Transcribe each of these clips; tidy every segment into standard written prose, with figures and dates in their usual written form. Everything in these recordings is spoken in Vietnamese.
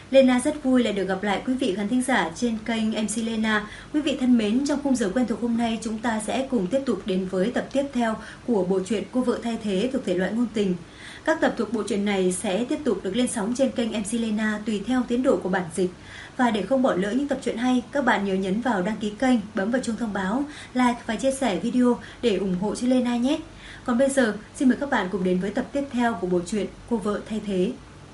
Lena rất vui lại được gặp lại quý vị khán thính giả trên kênh MC Lena. Quý vị thân mến, trong khung giờ quen thuộc hôm nay chúng ta sẽ cùng tiếp tục đến với tập tiếp theo của bộ truyện Cô vợ thay thế thuộc thể loại ngôn tình. Các tập thuộc bộ truyện này sẽ tiếp tục được lên sóng trên kênh MC Lena tùy theo tiến độ của bản dịch. Và để không bỏ lỡ những tập truyện hay, các bạn nhớ nhấn vào đăng ký kênh, bấm vào chuông thông báo, like và chia sẻ video để ủng hộ cho Lena nhé. Còn bây giờ, xin mời các bạn cùng đến với tập tiếp theo của bộ truyện Cô vợ thay thế.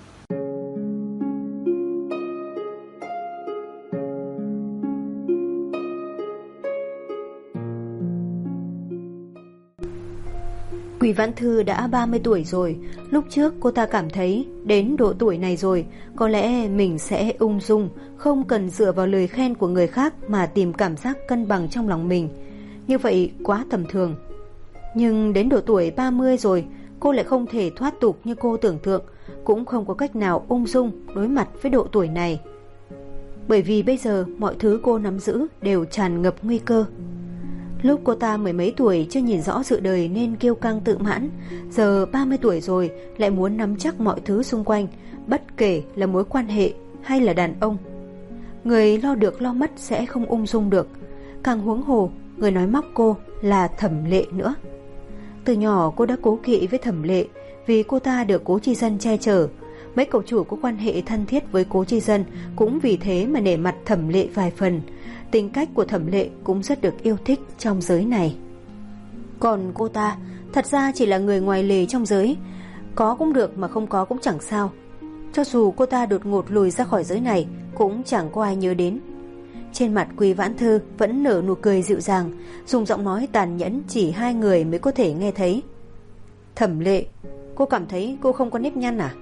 Quý Vãn Thư đã 30 tuổi rồi. Lúc trước cô ta cảm thấy đến độ tuổi này rồi, có lẽ mình sẽ ung dung, không cần dựa vào lời khen của người khác mà tìm cảm giác cân bằng trong lòng mình. Như vậy quá tầm thường. Nhưng đến độ tuổi 30 rồi, cô lại không thể thoát tục như cô tưởng tượng, cũng không có cách nào ung dung đối mặt với độ tuổi này. Bởi vì bây giờ mọi thứ cô nắm giữ đều tràn ngập nguy cơ. Lúc cô ta mười mấy tuổi chưa nhìn rõ sự đời nên kiêu căng tự mãn, giờ 30 tuổi rồi lại muốn nắm chắc mọi thứ xung quanh, bất kể là mối quan hệ hay là đàn ông. Người lo được lo mất sẽ không ung dung được, càng huống hồ người nói móc cô là Thẩm Lệ nữa. Từ nhỏ cô đã cố kỵ với Thẩm Lệ vì cô ta được Cố Chi Dân che chở. Mấy cậu chủ có quan hệ thân thiết với Cố Chi Dân cũng vì thế mà nể mặt Thẩm Lệ vài phần. Tính cách của Thẩm Lệ cũng rất được yêu thích trong giới này. Còn cô ta thật ra chỉ là người ngoài lề trong giới, có cũng được mà không có cũng chẳng sao. Cho dù cô ta đột ngột lùi ra khỏi giới này cũng chẳng có ai nhớ đến. Trên mặt Quý Vãn Thư vẫn nở nụ cười dịu dàng, dùng giọng nói tàn nhẫn chỉ hai người mới có thể nghe thấy. Thẩm Lệ, cô cảm thấy cô không có nếp nhăn à?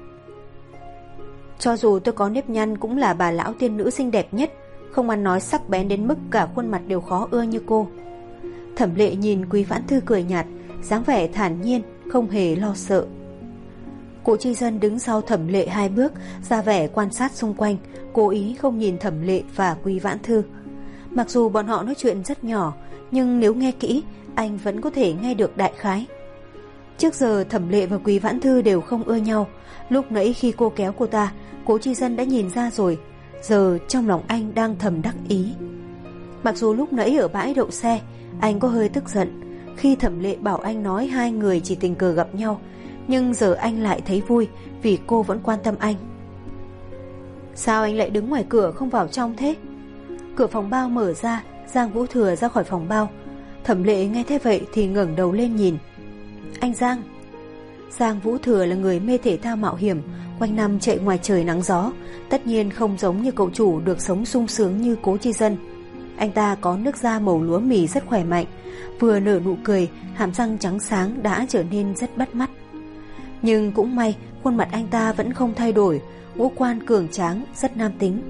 Cho dù tôi có nếp nhăn cũng là bà lão tiên nữ xinh đẹp nhất, không ăn nói sắc bén đến mức cả khuôn mặt đều khó ưa như cô. Thẩm Lệ nhìn Quý Vãn Thư cười nhạt, dáng vẻ thản nhiên, không hề lo sợ. Cố Chi Dân đứng sau Thẩm Lệ hai bước, ra vẻ quan sát xung quanh, cố ý không nhìn Thẩm Lệ và Quý Vãn Thư. Mặc dù bọn họ nói chuyện rất nhỏ, nhưng nếu nghe kỹ, anh vẫn có thể nghe được đại khái. Trước giờ Thẩm Lệ và Quý Vãn Thư đều không ưa nhau. Lúc nãy khi cô kéo cô ta, Cố Chi Dân đã nhìn ra rồi. Giờ trong lòng anh đang thầm đắc ý. Mặc dù lúc nãy ở bãi đậu xe anh có hơi tức giận khi Thẩm Lệ bảo anh nói hai người chỉ tình cờ gặp nhau, nhưng giờ anh lại thấy vui vì cô vẫn quan tâm anh. Sao anh lại đứng ngoài cửa không vào trong thế? Cửa phòng bao mở ra, Giang Vũ Thừa ra khỏi phòng bao. Thẩm Lệ nghe thế vậy thì ngẩng đầu lên nhìn. Anh Giang. Giang Vũ Thừa là người mê thể thao mạo hiểm, quanh năm chạy ngoài trời nắng gió, tất nhiên không giống như cậu chủ được sống sung sướng như Cố Chi Dân. Anh ta có nước da màu lúa mì rất khỏe mạnh, vừa nở nụ cười, hàm răng trắng sáng đã trở nên rất bắt mắt. Nhưng cũng may khuôn mặt anh ta vẫn không thay đổi, ngũ quan cường tráng, rất nam tính.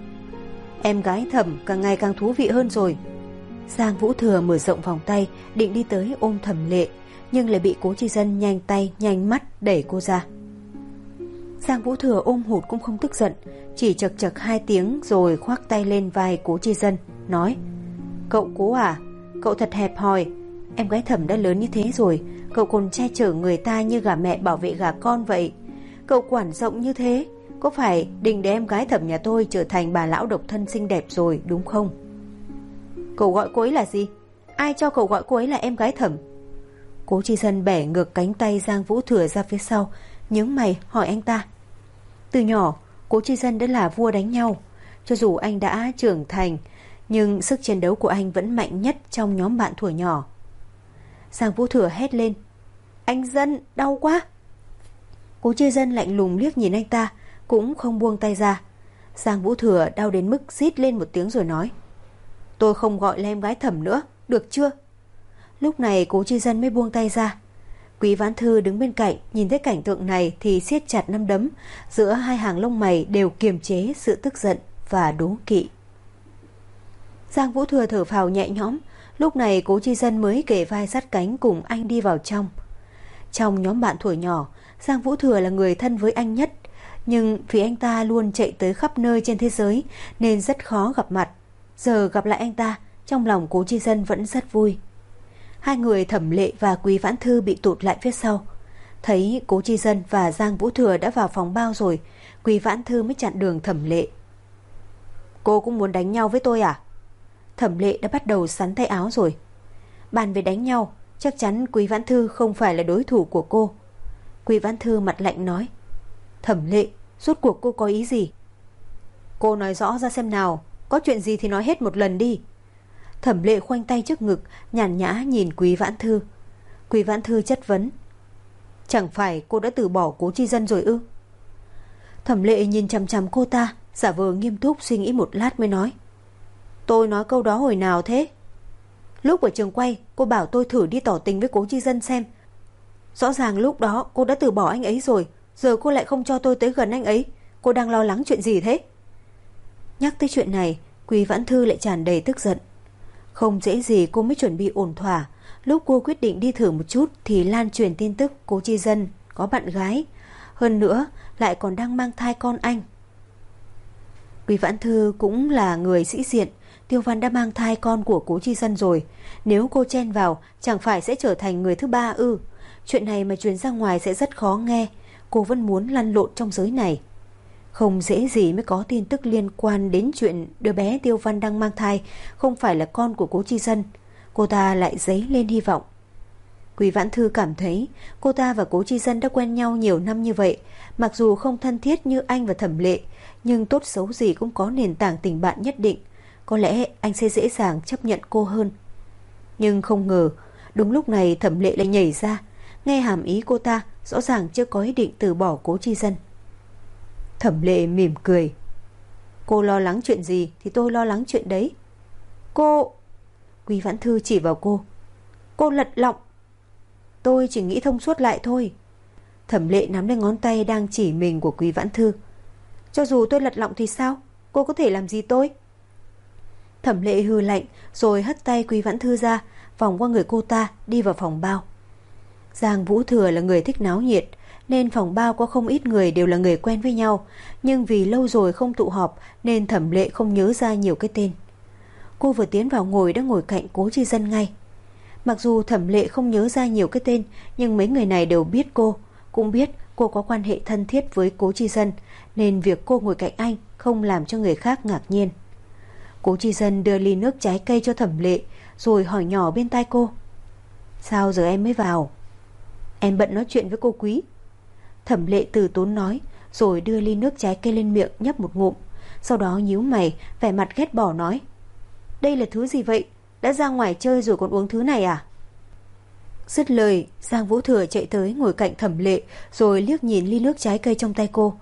Em gái Thẩm càng ngày càng thú vị hơn rồi. Giang Vũ Thừa mở rộng vòng tay định đi tới ôm Thẩm Lệ, nhưng lại bị Cố Chi Dân nhanh tay nhanh mắt đẩy cô ra. Giang Vũ Thừa ôm hụt cũng không tức giận, chỉ chật chật hai tiếng rồi khoác tay lên vai Cố Chi Dân, nói: Cậu Cố à, cậu thật hẹp hòi. Em gái Thẩm đã lớn như thế rồi, cậu còn che chở người ta như gà mẹ bảo vệ gà con vậy. Cậu quản rộng như thế, có phải định để em gái Thẩm nhà tôi trở thành bà lão độc thân xinh đẹp rồi đúng không? Cậu gọi cô ấy là gì? Ai cho cậu gọi cô ấy là em gái Thẩm? Cố Chi Dân bẻ ngược cánh tay Giang Vũ Thừa ra phía sau, nhướng mày hỏi anh ta. Từ nhỏ Cố Chi Dân đã là vua đánh nhau. Cho dù anh đã trưởng thành, nhưng sức chiến đấu của anh vẫn mạnh nhất trong nhóm bạn thuở nhỏ. Giang Vũ Thừa hét lên: Anh Dân, đau quá. Cố Chi Dân lạnh lùng liếc nhìn anh ta, cũng không buông tay ra. Giang Vũ Thừa đau đến mức rít lên một tiếng rồi nói: Tôi không gọi là em gái Thẩm nữa, được chưa? Lúc này Cố Chi Dân mới buông tay ra. Quý Vãn Thư đứng bên cạnh nhìn thấy cảnh tượng này thì siết chặt nắm đấm, giữa hai hàng lông mày đều kiềm chế sự tức giận và đố kỵ. Giang Vũ Thừa thở phào nhẹ nhõm. Lúc này Cố Chi Dân mới kề vai sát cánh cùng anh đi vào trong. Trong nhóm bạn thuở nhỏ, Giang Vũ Thừa là người thân với anh nhất, nhưng vì anh ta luôn chạy tới khắp nơi trên thế giới nên rất khó gặp mặt. Giờ gặp lại anh ta, trong lòng Cố Chi Dân vẫn rất vui. Hai người Thẩm Lệ và Quý Vãn Thư bị tụt lại phía sau. Thấy Cố Chi Dân và Giang Vũ Thừa đã vào phòng bao rồi, Quý Vãn Thư mới chặn đường Thẩm Lệ. Cô cũng muốn đánh nhau với tôi à? Thẩm Lệ đã bắt đầu sắn tay áo rồi. Bàn về đánh nhau, chắc chắn Quý Vãn Thư không phải là đối thủ của cô. Quý Vãn Thư mặt lạnh nói. Thẩm Lệ, rốt cuộc cô có ý gì? Cô nói rõ ra xem nào, có chuyện gì thì nói hết một lần đi. Thẩm Lệ khoanh tay trước ngực, nhàn nhã nhìn Quý Vãn Thư. Quý Vãn Thư chất vấn. Chẳng phải cô đã từ bỏ Cố Chi Dân rồi ư? Thẩm Lệ nhìn chằm chằm cô ta, giả vờ nghiêm túc suy nghĩ một lát mới nói. Tôi nói câu đó hồi nào thế? Lúc ở trường quay, cô bảo tôi thử đi tỏ tình với Cố Chi Dân xem. Rõ ràng lúc đó cô đã từ bỏ anh ấy rồi, giờ cô lại không cho tôi tới gần anh ấy. Cô đang lo lắng chuyện gì thế? Nhắc tới chuyện này, Quý Vãn Thư lại tràn đầy tức giận. Không dễ gì cô mới chuẩn bị ổn thỏa. Lúc cô quyết định đi thử một chút thì lan truyền tin tức Cố Chi Dân có bạn gái, hơn nữa lại còn đang mang thai con anh. Quý Vãn Thư cũng là người sĩ diện. Tiêu Văn đã mang thai con của Cố Chi Dân rồi, nếu cô chen vào chẳng phải sẽ trở thành người thứ ba ư? Chuyện này mà truyền ra ngoài sẽ rất khó nghe. Cô vẫn muốn lăn lộn trong giới này. Không dễ gì mới có tin tức liên quan đến chuyện đứa bé Tiêu Văn đang mang thai không phải là con của Cố Chi Dân. Cô ta lại dấy lên hy vọng. Quý Vãn Thư cảm thấy cô ta và Cố Chi Dân đã quen nhau nhiều năm như vậy, mặc dù không thân thiết như anh và Thẩm Lệ, nhưng tốt xấu gì cũng có nền tảng tình bạn nhất định. Có lẽ anh sẽ dễ dàng chấp nhận cô hơn. Nhưng không ngờ, đúng lúc này Thẩm Lệ lại nhảy ra. Nghe hàm ý cô ta rõ ràng chưa có ý định từ bỏ Cố Chi Dân. Thẩm Lệ mỉm cười. Cô lo lắng chuyện gì thì tôi lo lắng chuyện đấy. Cô... Quý Vãn Thư chỉ vào cô. Cô lật lọng. Tôi chỉ nghĩ thông suốt lại thôi. Thẩm Lệ nắm lên ngón tay đang chỉ mình của Quý Vãn Thư. Cho dù tôi lật lọng thì sao? Cô có thể làm gì tôi? Thẩm Lệ hừ lạnh rồi hất tay Quý Vãn Thư ra, vòng qua người cô ta đi vào phòng bao. Giang Vũ Thừa là người thích náo nhiệt, nên phòng bao có không ít người đều là người quen với nhau, nhưng vì lâu rồi không tụ họp nên Thẩm Lệ không nhớ ra nhiều cái tên. Cô vừa tiến vào ngồi đã ngồi cạnh Cố Chi Dân ngay. Mặc dù Thẩm Lệ không nhớ ra nhiều cái tên, nhưng mấy người này đều biết cô, cũng biết cô có quan hệ thân thiết với Cố Chi Dân, nên việc cô ngồi cạnh anh không làm cho người khác ngạc nhiên. Cố Chi Dân đưa ly nước trái cây cho Thẩm Lệ, rồi hỏi nhỏ bên tai cô. Sao giờ em mới vào? Em bận nói chuyện với cô Quý. Thẩm Lệ từ tốn nói, rồi đưa ly nước trái cây lên miệng nhấp một ngụm. Sau đó nhíu mày, vẻ mặt ghét bỏ nói. Đây là thứ gì vậy? Đã ra ngoài chơi rồi còn uống thứ này à? Dứt lời, Giang Vũ Thừa chạy tới ngồi cạnh Thẩm Lệ, rồi liếc nhìn ly nước trái cây trong tay cô.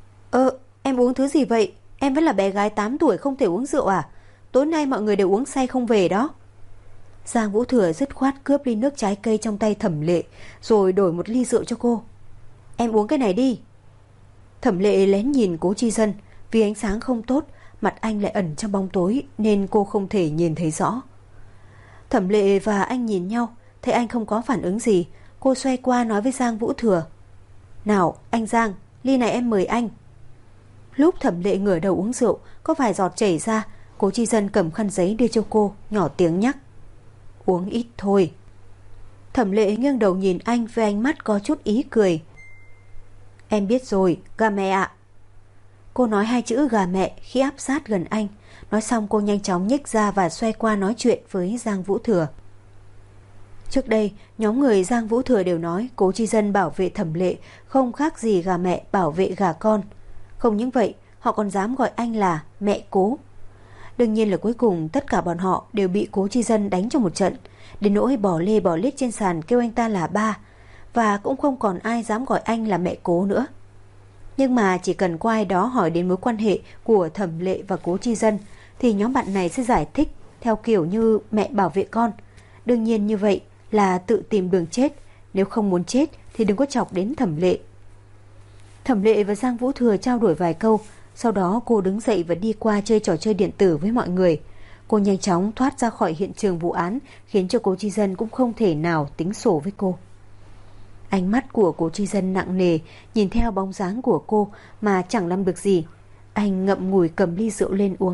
Em uống thứ gì vậy? Em vẫn là bé gái 8 tuổi không thể uống rượu à? Tối nay mọi người đều uống say không về đó. Giang Vũ Thừa dứt khoát cướp ly nước trái cây trong tay Thẩm Lệ, rồi đổi một ly rượu cho cô. Em uống cái này đi. Thẩm Lệ lén nhìn Cố Chi Dân, vì ánh sáng không tốt, mặt anh lại ẩn trong bóng tối nên cô không thể nhìn thấy rõ. Thẩm Lệ và anh nhìn nhau, thấy anh không có phản ứng gì, cô xoay qua nói với Giang Vũ Thừa. Nào, anh Giang, ly này em mời anh. Lúc Thẩm Lệ ngửa đầu uống rượu, có vài giọt chảy ra, Cố Chi Dân cầm khăn giấy đưa cho cô, nhỏ tiếng nhắc. Uống ít thôi. Thẩm Lệ nghiêng đầu nhìn anh với ánh mắt có chút ý cười. Em biết rồi, gà mẹ ạ. Cô nói hai chữ gà mẹ khi áp sát gần anh. Nói xong cô nhanh chóng nhích ra và xoay qua nói chuyện với Giang Vũ Thừa. Trước đây, nhóm người Giang Vũ Thừa đều nói Cố Chi Dân bảo vệ Thẩm Lệ không khác gì gà mẹ bảo vệ gà con. Không những vậy, họ còn dám gọi anh là mẹ Cố. Đương nhiên là cuối cùng tất cả bọn họ đều bị Cố Chi Dân đánh cho một trận, đến nỗi bỏ lê bỏ lết trên sàn kêu anh ta là ba, và cũng không còn ai dám gọi anh là mẹ Cố nữa. Nhưng mà chỉ cần có ai đó hỏi đến mối quan hệ của Thẩm Lệ và Cố Chi Dân thì nhóm bạn này sẽ giải thích theo kiểu như mẹ bảo vệ con. Đương nhiên như vậy là tự tìm đường chết, nếu không muốn chết thì đừng có chọc đến Thẩm Lệ. Thẩm Lệ và Giang Vũ Thừa trao đổi vài câu, sau đó cô đứng dậy và đi qua chơi trò chơi điện tử với mọi người. Cô nhanh chóng thoát ra khỏi hiện trường vụ án, khiến cho Cố Chi Dân cũng không thể nào tính sổ với cô. Ánh mắt của Cố Chi Dân nặng nề, nhìn theo bóng dáng của cô mà chẳng làm được gì. Anh ngậm ngùi cầm ly rượu lên uống.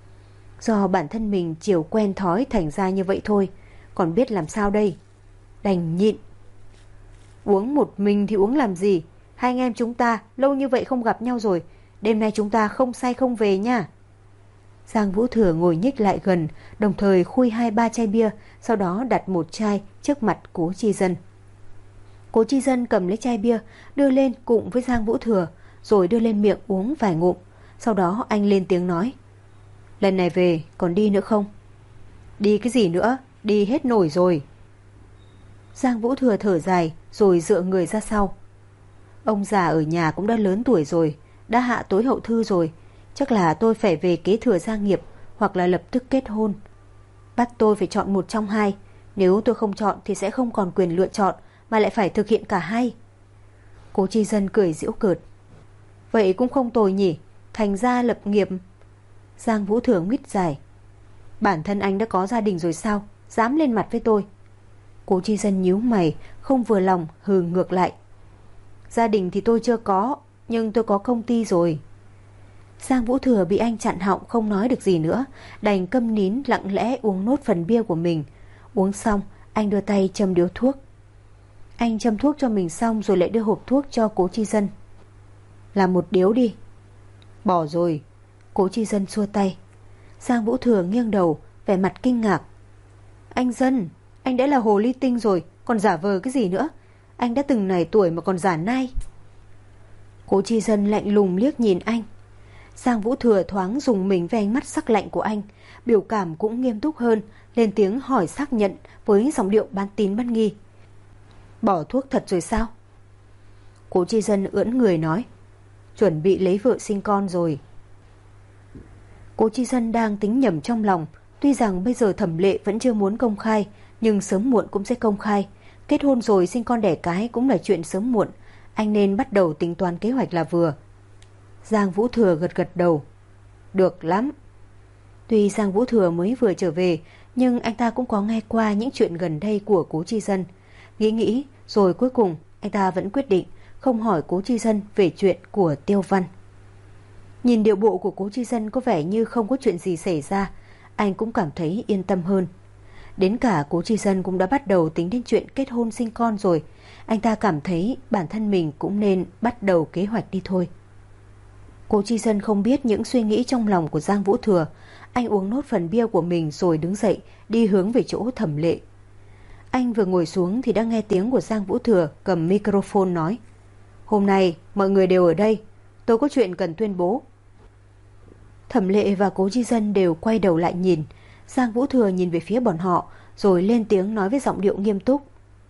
Do bản thân mình chiều quen thói thành ra như vậy thôi, còn biết làm sao đây. Đành nhịn. Uống một mình thì uống làm gì? Hai anh em chúng ta lâu như vậy không gặp nhau rồi. Đêm nay chúng ta không say không về nha. Giang Vũ Thừa ngồi nhích lại gần, đồng thời khui 2-3 chai bia, sau đó đặt một chai trước mặt Cố Chi Dân. Cố Chi Dân cầm lấy chai bia, đưa lên cùng với Giang Vũ Thừa, rồi đưa lên miệng uống vài ngụm. Sau đó anh lên tiếng nói: lần này về còn đi nữa không? Đi cái gì nữa, đi hết nổi rồi. Giang Vũ Thừa thở dài rồi dựa người ra sau. Ông già ở nhà cũng đã lớn tuổi rồi, đã hạ tối hậu thư rồi. Chắc là tôi phải về kế thừa gia nghiệp, hoặc là lập tức kết hôn. Bắt tôi phải chọn một trong hai. Nếu tôi không chọn thì sẽ không còn quyền lựa chọn, mà lại phải thực hiện cả hai. Cố Chi Dân cười giễu cợt. Vậy cũng không tồi nhỉ, thành gia lập nghiệp. Giang Vũ Thừa nguyết dài. Bản thân anh đã có gia đình rồi sao, dám lên mặt với tôi? Cố Chi Dân nhíu mày, không vừa lòng, hừ ngược lại. Gia đình thì tôi chưa có, nhưng tôi có công ty rồi. Giang Vũ Thừa bị anh chặn họng không nói được gì nữa, đành câm nín lặng lẽ uống nốt phần bia của mình. Uống xong, anh đưa tay châm điếu thuốc. Anh châm thuốc cho mình xong rồi lại đưa hộp thuốc cho Cố Chi Dân. Làm một điếu đi. Bỏ rồi. Cố Chi Dân xua tay. Giang Vũ Thừa nghiêng đầu, vẻ mặt kinh ngạc. Anh Dân, anh đã là hồ ly tinh rồi, còn giả vờ cái gì nữa? Anh đã từng này tuổi mà còn giả nai. Cố Chi Dân lạnh lùng liếc nhìn anh. Giang Vũ Thừa thoáng dùng mình với ánh mắt sắc lạnh của anh, biểu cảm cũng nghiêm túc hơn, lên tiếng hỏi xác nhận với giọng điệu bán tín bán nghi. Bỏ thuốc thật rồi sao? Cố Chi Dân ưỡn người nói, chuẩn bị lấy vợ sinh con rồi. Cố Chi Dân đang tính nhầm trong lòng, tuy rằng bây giờ Thẩm Lệ vẫn chưa muốn công khai, nhưng sớm muộn cũng sẽ công khai. Kết hôn rồi sinh con đẻ cái cũng là chuyện sớm muộn, anh nên bắt đầu tính toán kế hoạch là vừa. Giang Vũ Thừa gật gật đầu. Được lắm. Tuy Giang Vũ Thừa mới vừa trở về, nhưng anh ta cũng có nghe qua những chuyện gần đây của Cố Chi Dân. Nghĩ rồi cuối cùng anh ta vẫn quyết định không hỏi Cố Chi Dân về chuyện của Tiêu Văn. Nhìn điệu bộ của Cố Chi Dân có vẻ như không có chuyện gì xảy ra, anh cũng cảm thấy yên tâm hơn. Đến cả Cố Chi Dân cũng đã bắt đầu tính đến chuyện kết hôn sinh con rồi, anh ta cảm thấy bản thân mình cũng nên bắt đầu kế hoạch đi thôi. Cố Chi Dân không biết những suy nghĩ trong lòng của Giang Vũ Thừa. Anh uống nốt phần bia của mình rồi đứng dậy đi hướng về chỗ Thẩm Lệ. Anh vừa ngồi xuống thì đã nghe tiếng của Giang Vũ Thừa cầm microphone nói, hôm nay mọi người đều ở đây, tôi có chuyện cần tuyên bố. Thẩm Lệ và Cố Chi Dân đều quay đầu lại nhìn. Giang Vũ Thừa nhìn về phía bọn họ rồi lên tiếng nói với giọng điệu nghiêm túc,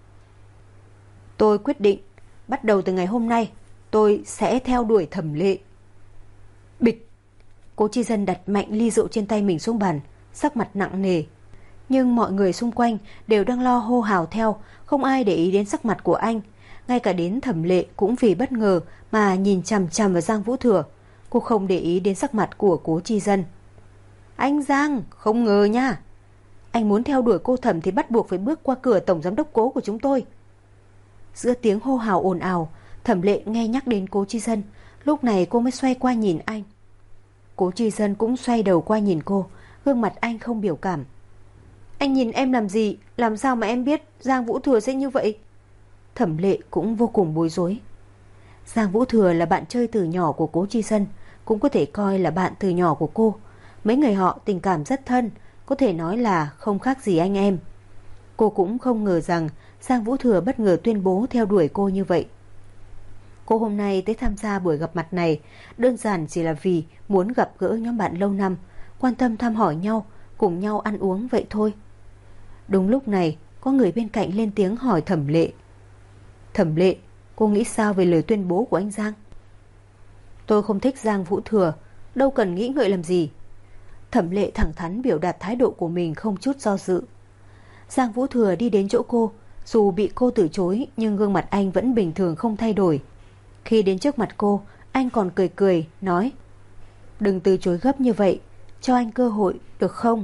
tôi quyết định bắt đầu từ ngày hôm nay tôi sẽ theo đuổi Thẩm Lệ. Bịch. Cố Chi Dân đặt mạnh ly rượu trên tay mình xuống bàn, sắc mặt nặng nề. Nhưng mọi người xung quanh đều đang lo hô hào theo, không ai để ý đến sắc mặt của anh. Ngay cả đến Thẩm Lệ cũng vì bất ngờ mà nhìn chằm chằm vào Giang Vũ Thừa. Cô không để ý đến sắc mặt của Cố Chi Dân. Anh Giang, không ngờ nha. Anh muốn theo đuổi cô Thẩm thì bắt buộc phải bước qua cửa tổng giám đốc Cố của chúng tôi. Giữa tiếng hô hào ồn ào, Thẩm Lệ nghe nhắc đến Cố Chi Dân. Lúc này cô mới xoay qua nhìn anh. Cố Chi Dân cũng xoay đầu qua nhìn cô, gương mặt anh không biểu cảm. Anh nhìn em làm gì? Làm sao mà em biết Giang Vũ Thừa sẽ như vậy? Thẩm Lệ cũng vô cùng bối rối. Giang Vũ Thừa là bạn chơi từ nhỏ của Cố Chi Dân, cũng có thể coi là bạn từ nhỏ của cô. Mấy người họ tình cảm rất thân, có thể nói là không khác gì anh em. Cô cũng không ngờ rằng Giang Vũ Thừa bất ngờ tuyên bố theo đuổi cô như vậy. Cô hôm nay tới tham gia buổi gặp mặt này đơn giản chỉ là vì muốn gặp gỡ nhóm bạn lâu năm, quan tâm thăm hỏi nhau, cùng nhau ăn uống vậy thôi. Đúng lúc này, có người bên cạnh lên tiếng hỏi Thẩm Lệ. Thẩm Lệ, cô nghĩ sao về lời tuyên bố của anh Giang? Tôi không thích Giang Vũ Thừa, đâu cần nghĩ ngợi làm gì. Thẩm Lệ thẳng thắn biểu đạt thái độ của mình không chút do dự. Giang Vũ Thừa đi đến chỗ cô, dù bị cô từ chối nhưng gương mặt anh vẫn bình thường không thay đổi. Khi đến trước mặt cô, anh còn cười cười, nói, đừng từ chối gấp như vậy, cho anh cơ hội, được không?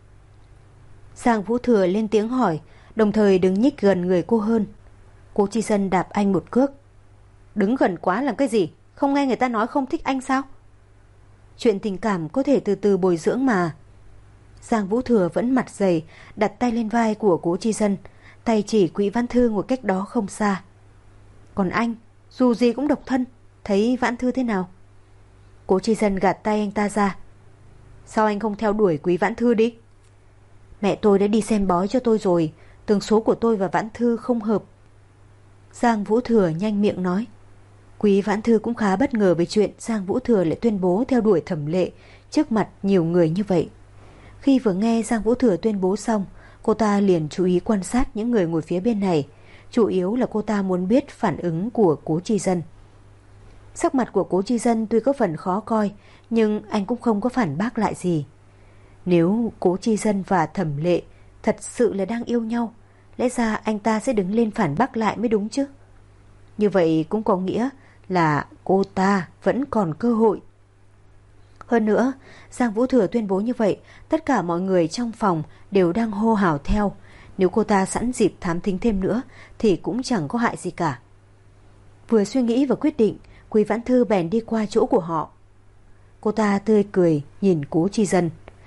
Giang Vũ Thừa lên tiếng hỏi, đồng thời đứng nhích gần người cô hơn. Cố Chi Dân đạp anh một cước. Đứng gần quá làm cái gì? Không nghe người ta nói không thích anh sao? Chuyện tình cảm có thể từ từ bồi dưỡng mà. Giang Vũ Thừa vẫn mặt dày, đặt tay lên vai của Cố Chi Dân, tay chỉ Quý Văn Thư ngồi cách đó không xa. Còn anh, dù gì cũng độc thân, thấy Vãn Thư thế nào? Cố Chi Dân gạt tay anh ta ra. Sao anh không theo đuổi Quý Vãn Thư đi? Mẹ tôi đã đi xem bói cho tôi rồi, tường số của tôi và Vãn Thư không hợp. Giang Vũ Thừa nhanh miệng nói. Quý Vãn Thư cũng khá bất ngờ về chuyện Giang Vũ Thừa lại tuyên bố theo đuổi Thẩm Lệ trước mặt nhiều người như vậy. Khi vừa nghe Giang Vũ Thừa tuyên bố xong, cô ta liền chú ý quan sát những người ngồi phía bên này. Chủ yếu là cô ta muốn biết phản ứng của Cố Chi Dân. Sắc mặt của Cố Chi Dân tuy có phần khó coi, nhưng anh cũng không có phản bác lại gì. Nếu Cố Chi Dân và Thẩm Lệ thật sự là đang yêu nhau, lẽ ra anh ta sẽ đứng lên phản bác lại mới đúng chứ. Như vậy cũng có nghĩa là cô ta vẫn còn cơ hội. Hơn nữa, Giang Vũ Thừa tuyên bố như vậy, tất cả mọi người trong phòng đều đang hô hào theo. Nếu cô ta sẵn dịp thám thính thêm nữa thì cũng chẳng có hại gì cả. Vừa suy nghĩ và quyết định, Quý Vãn Thư bèn đi qua chỗ của họ. Cô ta tươi cười nhìn Cố Chi Dân.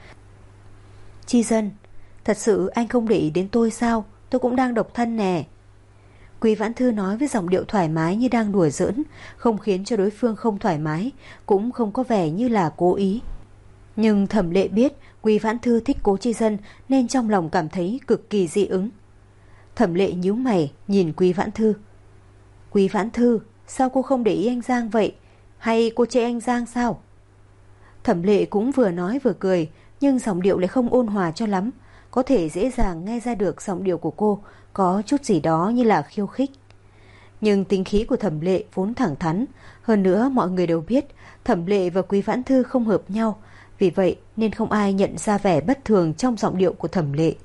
Chi Dân, thật sự anh không để ý đến tôi sao? Tôi cũng đang độc thân nè. Quý Vãn Thư nói với giọng điệu thoải mái như đang đùa giỡn, không khiến cho đối phương không thoải mái, cũng không có vẻ như là cố ý. Nhưng Thẩm Lệ biết Quý Vãn Thư thích Cố Chi Dân nên trong lòng cảm thấy cực kỳ dị ứng. Thẩm Lệ nhíu mày nhìn Quý Vãn Thư. Quý Vãn Thư, sao cô không để ý anh Giang vậy? Hay cô chê anh Giang sao? Thẩm Lệ cũng vừa nói vừa cười, nhưng giọng điệu lại không ôn hòa cho lắm. Có thể dễ dàng nghe ra được giọng điệu của cô có chút gì đó như là khiêu khích. Nhưng tính khí của Thẩm Lệ vốn thẳng thắn. Hơn nữa mọi người đều biết Thẩm Lệ và Quý Vãn Thư không hợp nhau, vì vậy nên không ai nhận ra vẻ bất thường trong giọng điệu của Thẩm Lệ.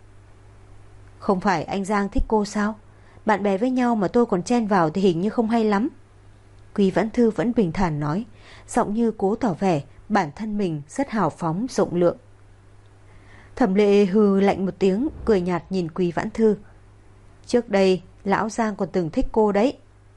Không phải anh Giang thích cô sao? Bạn bè với nhau mà tôi còn chen vào thì hình như không hay lắm. Quý Vãn Thư vẫn bình thản nói, giọng như cố tỏ vẻ bản thân mình rất hào phóng rộng lượng. Thẩm Lệ hừ lạnh một tiếng, cười nhạt nhìn Quý Vãn Thư. Trước đây lão Giang còn từng thích cô đấy.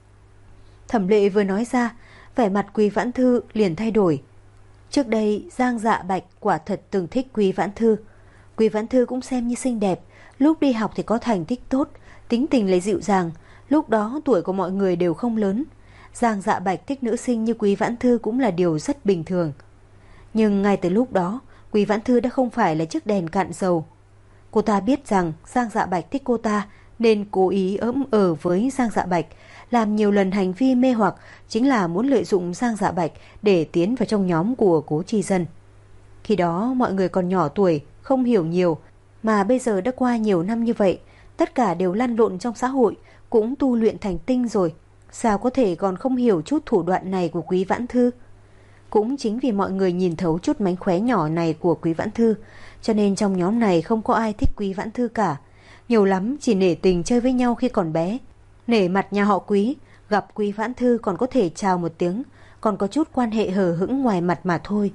Thẩm Lệ vừa nói ra, vẻ mặt Quý Vãn Thư liền thay đổi. Trước đây Giang Dạ Bạch quả thật từng thích Quý Vãn Thư. Quý Vãn Thư cũng xem như xinh đẹp, lúc đi học thì có thành tích tốt, tính tình lại dịu dàng. Lúc đó tuổi của mọi người đều không lớn, Giang Dạ Bạch thích nữ sinh như Quý Vãn Thư cũng là điều rất bình thường. Nhưng ngay từ lúc đó, Quý Vãn Thư đã không phải là chiếc đèn cạn dầu. Cô ta biết rằng Giang Dạ Bạch thích cô ta nên cố ý ỡm ở với Giang Dạ Bạch, làm nhiều lần hành vi mê hoặc, chính là muốn lợi dụng Giang Dạ Bạch để tiến vào trong nhóm của Cố Chi Dân. Khi đó mọi người còn nhỏ tuổi, không hiểu nhiều, mà bây giờ đã qua nhiều năm như vậy, tất cả đều lăn lộn trong xã hội, cũng tu luyện thành tinh rồi, sao có thể còn không hiểu chút thủ đoạn này của Quý Vãn Thư. Cũng chính vì mọi người nhìn thấu chút mánh khóe nhỏ này của Quý Vãn Thư, cho nên trong nhóm này không có ai thích Quý Vãn Thư cả. Nhiều lắm chỉ nể tình chơi với nhau khi còn bé, nể mặt nhà họ Quý, gặp Quý Vãn Thư còn có thể chào một tiếng, còn có chút quan hệ hờ hững ngoài mặt mà thôi.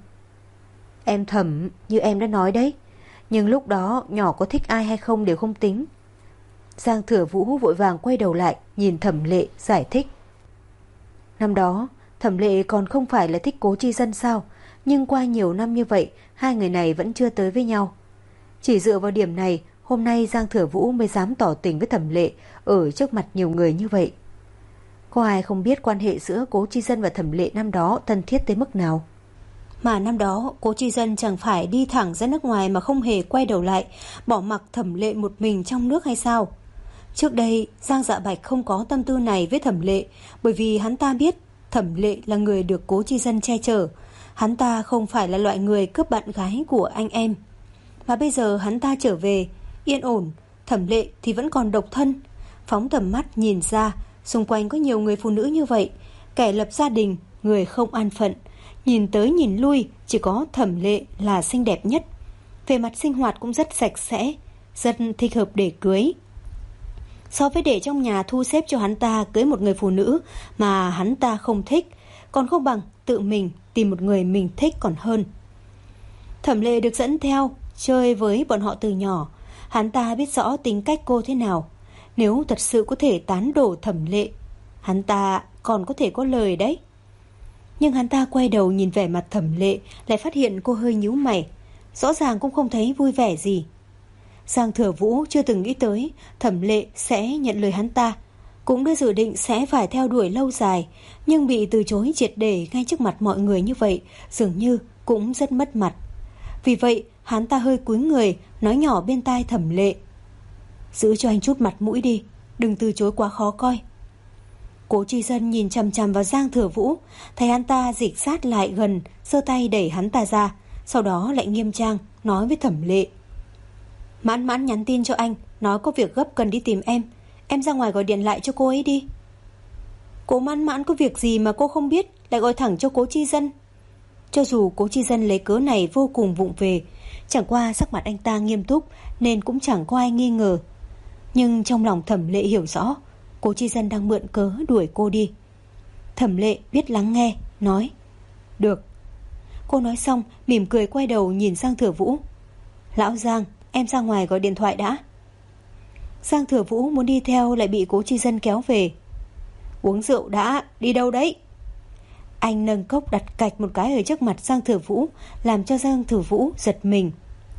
Em Thẩm, như em đã nói đấy, nhưng lúc đó nhỏ có thích ai hay không đều không tính. Giang Thừa Vũ vội vàng quay đầu lại nhìn Thẩm Lệ giải thích. Năm đó Thẩm Lệ còn không phải là thích Cố Chi Dân sao, nhưng qua nhiều năm như vậy hai người này vẫn chưa tới với nhau. Chỉ dựa vào điểm này, hôm nay Giang Thừa Vũ mới dám tỏ tình với Thẩm Lệ ở trước mặt nhiều người như vậy. Có ai không biết quan hệ giữa Cố Chi Dân và Thẩm Lệ năm đó thân thiết tới mức nào. Mà năm đó Cố Chi Dân chẳng phải đi thẳng ra nước ngoài mà không hề quay đầu lại, bỏ mặc Thẩm Lệ một mình trong nước hay sao? Trước đây Giang Dạ Bạch không có tâm tư này với Thẩm Lệ, bởi vì hắn ta biết Thẩm Lệ là người được Cố Chi Dân che chở. Hắn ta không phải là loại người cướp bạn gái của anh em. Mà bây giờ hắn ta trở về yên ổn, Thẩm Lệ thì vẫn còn độc thân. Phóng tầm mắt nhìn ra, xung quanh có nhiều người phụ nữ như vậy, kẻ lập gia đình, người không an phận. Nhìn tới nhìn lui, chỉ có Thẩm Lệ là xinh đẹp nhất. Về mặt sinh hoạt cũng rất sạch sẽ, rất thích hợp để cưới. So với để trong nhà thu xếp cho hắn ta cưới một người phụ nữ mà hắn ta không thích, còn không bằng tự mình tìm một người mình thích còn hơn. Thẩm Lệ được dẫn theo, chơi với bọn họ từ nhỏ. Hắn ta biết rõ tính cách cô thế nào. Nếu thật sự có thể tán đổ Thẩm Lệ, hắn ta còn có thể có lời đấy. Nhưng hắn ta quay đầu nhìn vẻ mặt Thẩm Lệ, lại phát hiện cô hơi nhíu mày, rõ ràng cũng không thấy vui vẻ gì. Giang Thừa Vũ chưa từng nghĩ tới Thẩm Lệ sẽ nhận lời hắn ta. cũng đã dự định sẽ phải theo đuổi lâu dài, nhưng bị từ chối triệt để ngay trước mặt mọi người như vậy dường như cũng rất mất mặt. Vì vậy hắn ta hơi cúi người, nói nhỏ bên tai Thẩm Lệ: "Giữ cho anh chút mặt mũi đi, đừng từ chối quá khó coi." Cố Chi Dân nhìn chằm chằm vào Giang Thừa Vũ, thấy hắn ta dịch sát lại gần, giơ tay đẩy hắn ta ra, sau đó lại nghiêm trang nói với Thẩm Lệ: "Mãn Mãn nhắn tin cho anh, nói có việc gấp cần đi tìm em ra ngoài gọi điện lại cho cô ấy đi." Cố Mãn Mãn có việc gì mà cô không biết lại gọi thẳng cho Cố Chi Dân? Cho dù Cố Chi Dân lấy cớ này vô cùng vụng về, chẳng qua sắc mặt anh ta nghiêm túc nên cũng chẳng có ai nghi ngờ. Nhưng trong lòng Thẩm Lệ hiểu rõ Cố Chi Dân đang mượn cớ đuổi cô đi. Thẩm Lệ biết lắng nghe, nói: "Được." Cô nói xong mỉm cười quay đầu nhìn Giang Thừa Vũ: "Lão Giang, em ra ngoài gọi điện thoại đã." Giang Thừa Vũ muốn đi theo lại bị Cố Chi Dân kéo về. "Uống rượu đã, đi đâu đấy?" Anh nâng cốc đặt cạch một cái ở trước mặt Giang Thừa Vũ, làm cho Giang Thừa Vũ giật mình.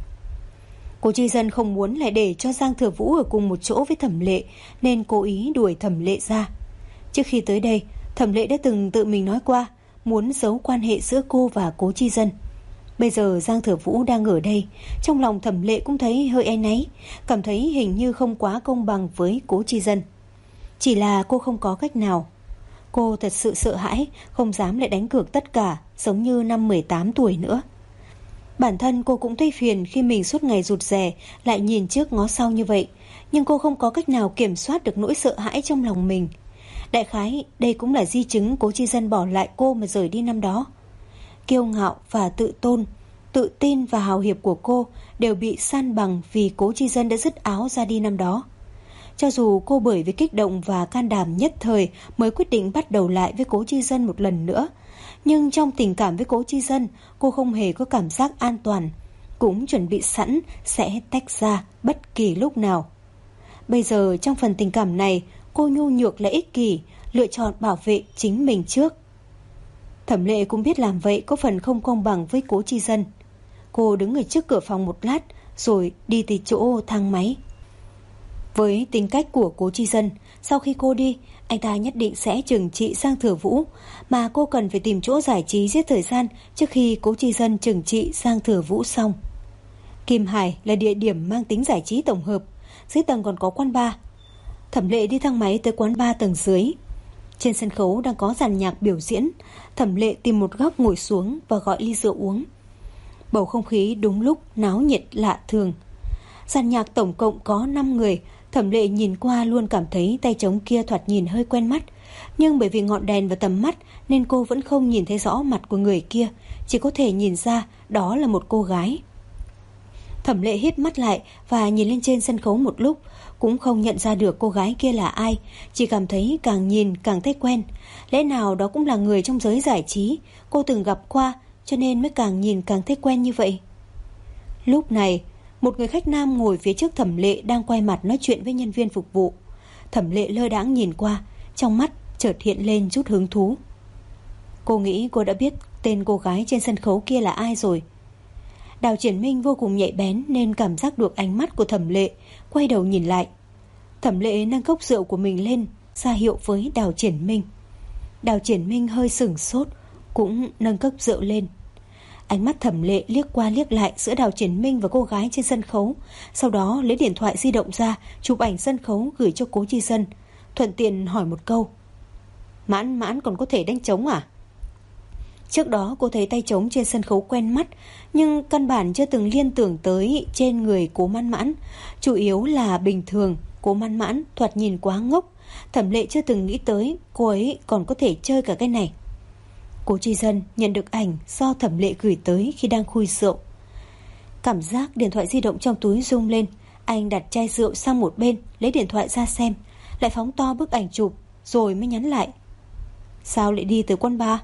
Cố Chi Dân không muốn lại để cho Giang Thừa Vũ ở cùng một chỗ với Thẩm Lệ, nên cố ý đuổi Thẩm Lệ ra. Trước khi tới đây, Thẩm Lệ đã từng tự mình nói qua muốn giấu quan hệ giữa cô và Cố Chi Dân. Bây giờ Giang Thừa Vũ đang ở đây, trong lòng Thẩm Lệ cũng thấy hơi áy náy, cảm thấy hình như không quá công bằng với Cố Chi Dân. Chỉ là cô không có cách nào. Cô thật sự sợ hãi, không dám lại đánh cược tất cả, giống như năm 18 tuổi nữa. Bản thân cô cũng thấy phiền khi mình suốt ngày rụt rè, lại nhìn trước ngó sau như vậy, nhưng cô không có cách nào kiểm soát được nỗi sợ hãi trong lòng mình. Đại khái đây cũng là di chứng Cố Chi Dân bỏ lại cô mà rời đi năm đó. Kiêu ngạo và tự tôn, tự tin và hào hiệp của cô đều bị san bằng vì Cố Chi Dân đã dứt áo ra đi năm đó. Cho dù cô bởi vì kích động và can đảm nhất thời mới quyết định bắt đầu lại với Cố Chi Dân một lần nữa, nhưng trong tình cảm với Cố Chi Dân, cô không hề có cảm giác an toàn, cũng chuẩn bị sẵn sẽ tách ra bất kỳ lúc nào. Bây giờ trong phần tình cảm này, cô nhu nhược lại ích kỷ, lựa chọn bảo vệ chính mình trước. Thẩm Lệ cũng biết làm vậy có phần không công bằng với Cố Chi Dân. Cô đứng ở trước cửa phòng một lát rồi đi từ chỗ thang máy. Với tính cách của Cố Chi Dân, sau khi cô đi, anh ta nhất định sẽ trừng trị Giang Thừa Vũ, mà cô cần phải tìm chỗ giải trí giết thời gian trước khi Cố Chi Dân trừng trị Giang Thừa Vũ xong. Kim Hải là địa điểm mang tính giải trí tổng hợp, dưới tầng còn có quán bar. Thẩm Lệ đi thang máy tới quán bar tầng dưới. Trên sân khấu đang có dàn nhạc biểu diễn. Thẩm Lệ tìm một góc ngồi xuống và gọi ly rượu uống. Bầu không khí đúng lúc náo nhiệt lạ thường. Dàn nhạc tổng cộng có 5 người. Thẩm Lệ nhìn qua luôn cảm thấy tay trống kia thoạt nhìn hơi quen mắt, nhưng bởi vì ngọn đèn và tầm mắt nên cô vẫn không nhìn thấy rõ mặt của người kia, chỉ có thể nhìn ra đó là một cô gái. Thẩm Lệ hít mắt lại và nhìn lên trên sân khấu một lúc, cũng không nhận ra được cô gái kia là ai, chỉ cảm thấy càng nhìn càng thấy quen. Lẽ nào đó cũng là người trong giới giải trí, cô từng gặp qua, cho nên mới càng nhìn càng thấy quen như vậy. Lúc này, một người khách nam ngồi phía trước Thẩm Lệ đang quay mặt nói chuyện với nhân viên phục vụ. Thẩm Lệ lơ đãng nhìn qua, trong mắt chợt hiện lên chút hứng thú. Cô nghĩ cô đã biết tên cô gái trên sân khấu kia là ai rồi. Đào Triển Minh vô cùng nhạy bén nên cảm giác được ánh mắt của Thẩm Lệ, quay đầu nhìn lại. Thẩm Lệ nâng cốc rượu của mình lên, ra hiệu với Đào Triển Minh. Đào Triển Minh hơi sửng sốt, cũng nâng cốc rượu lên. Ánh mắt Thẩm Lệ liếc qua liếc lại giữa Đào Triển Minh và cô gái trên sân khấu, sau đó lấy điện thoại di động ra chụp ảnh sân khấu gửi cho Cố Chi Dân, thuận tiện hỏi một câu: Mãn Mãn còn có thể đánh trống à? Trước đó cô thấy tay trống trên sân khấu quen mắt, nhưng căn bản chưa từng liên tưởng tới trên người Cố Mãn Mãn, chủ yếu là bình thường. Cố Mãn Mãn thoạt nhìn quá ngốc, Thẩm Lệ chưa từng nghĩ tới cô ấy còn có thể chơi cả cái này. Cố Chi Dân nhận được ảnh do Thẩm Lệ gửi tới khi đang khui rượu. Cảm giác điện thoại di động trong túi rung lên, anh đặt chai rượu sang một bên, lấy điện thoại ra xem, lại phóng to bức ảnh chụp, rồi mới nhắn lại: Sao lại đi tới quán bar?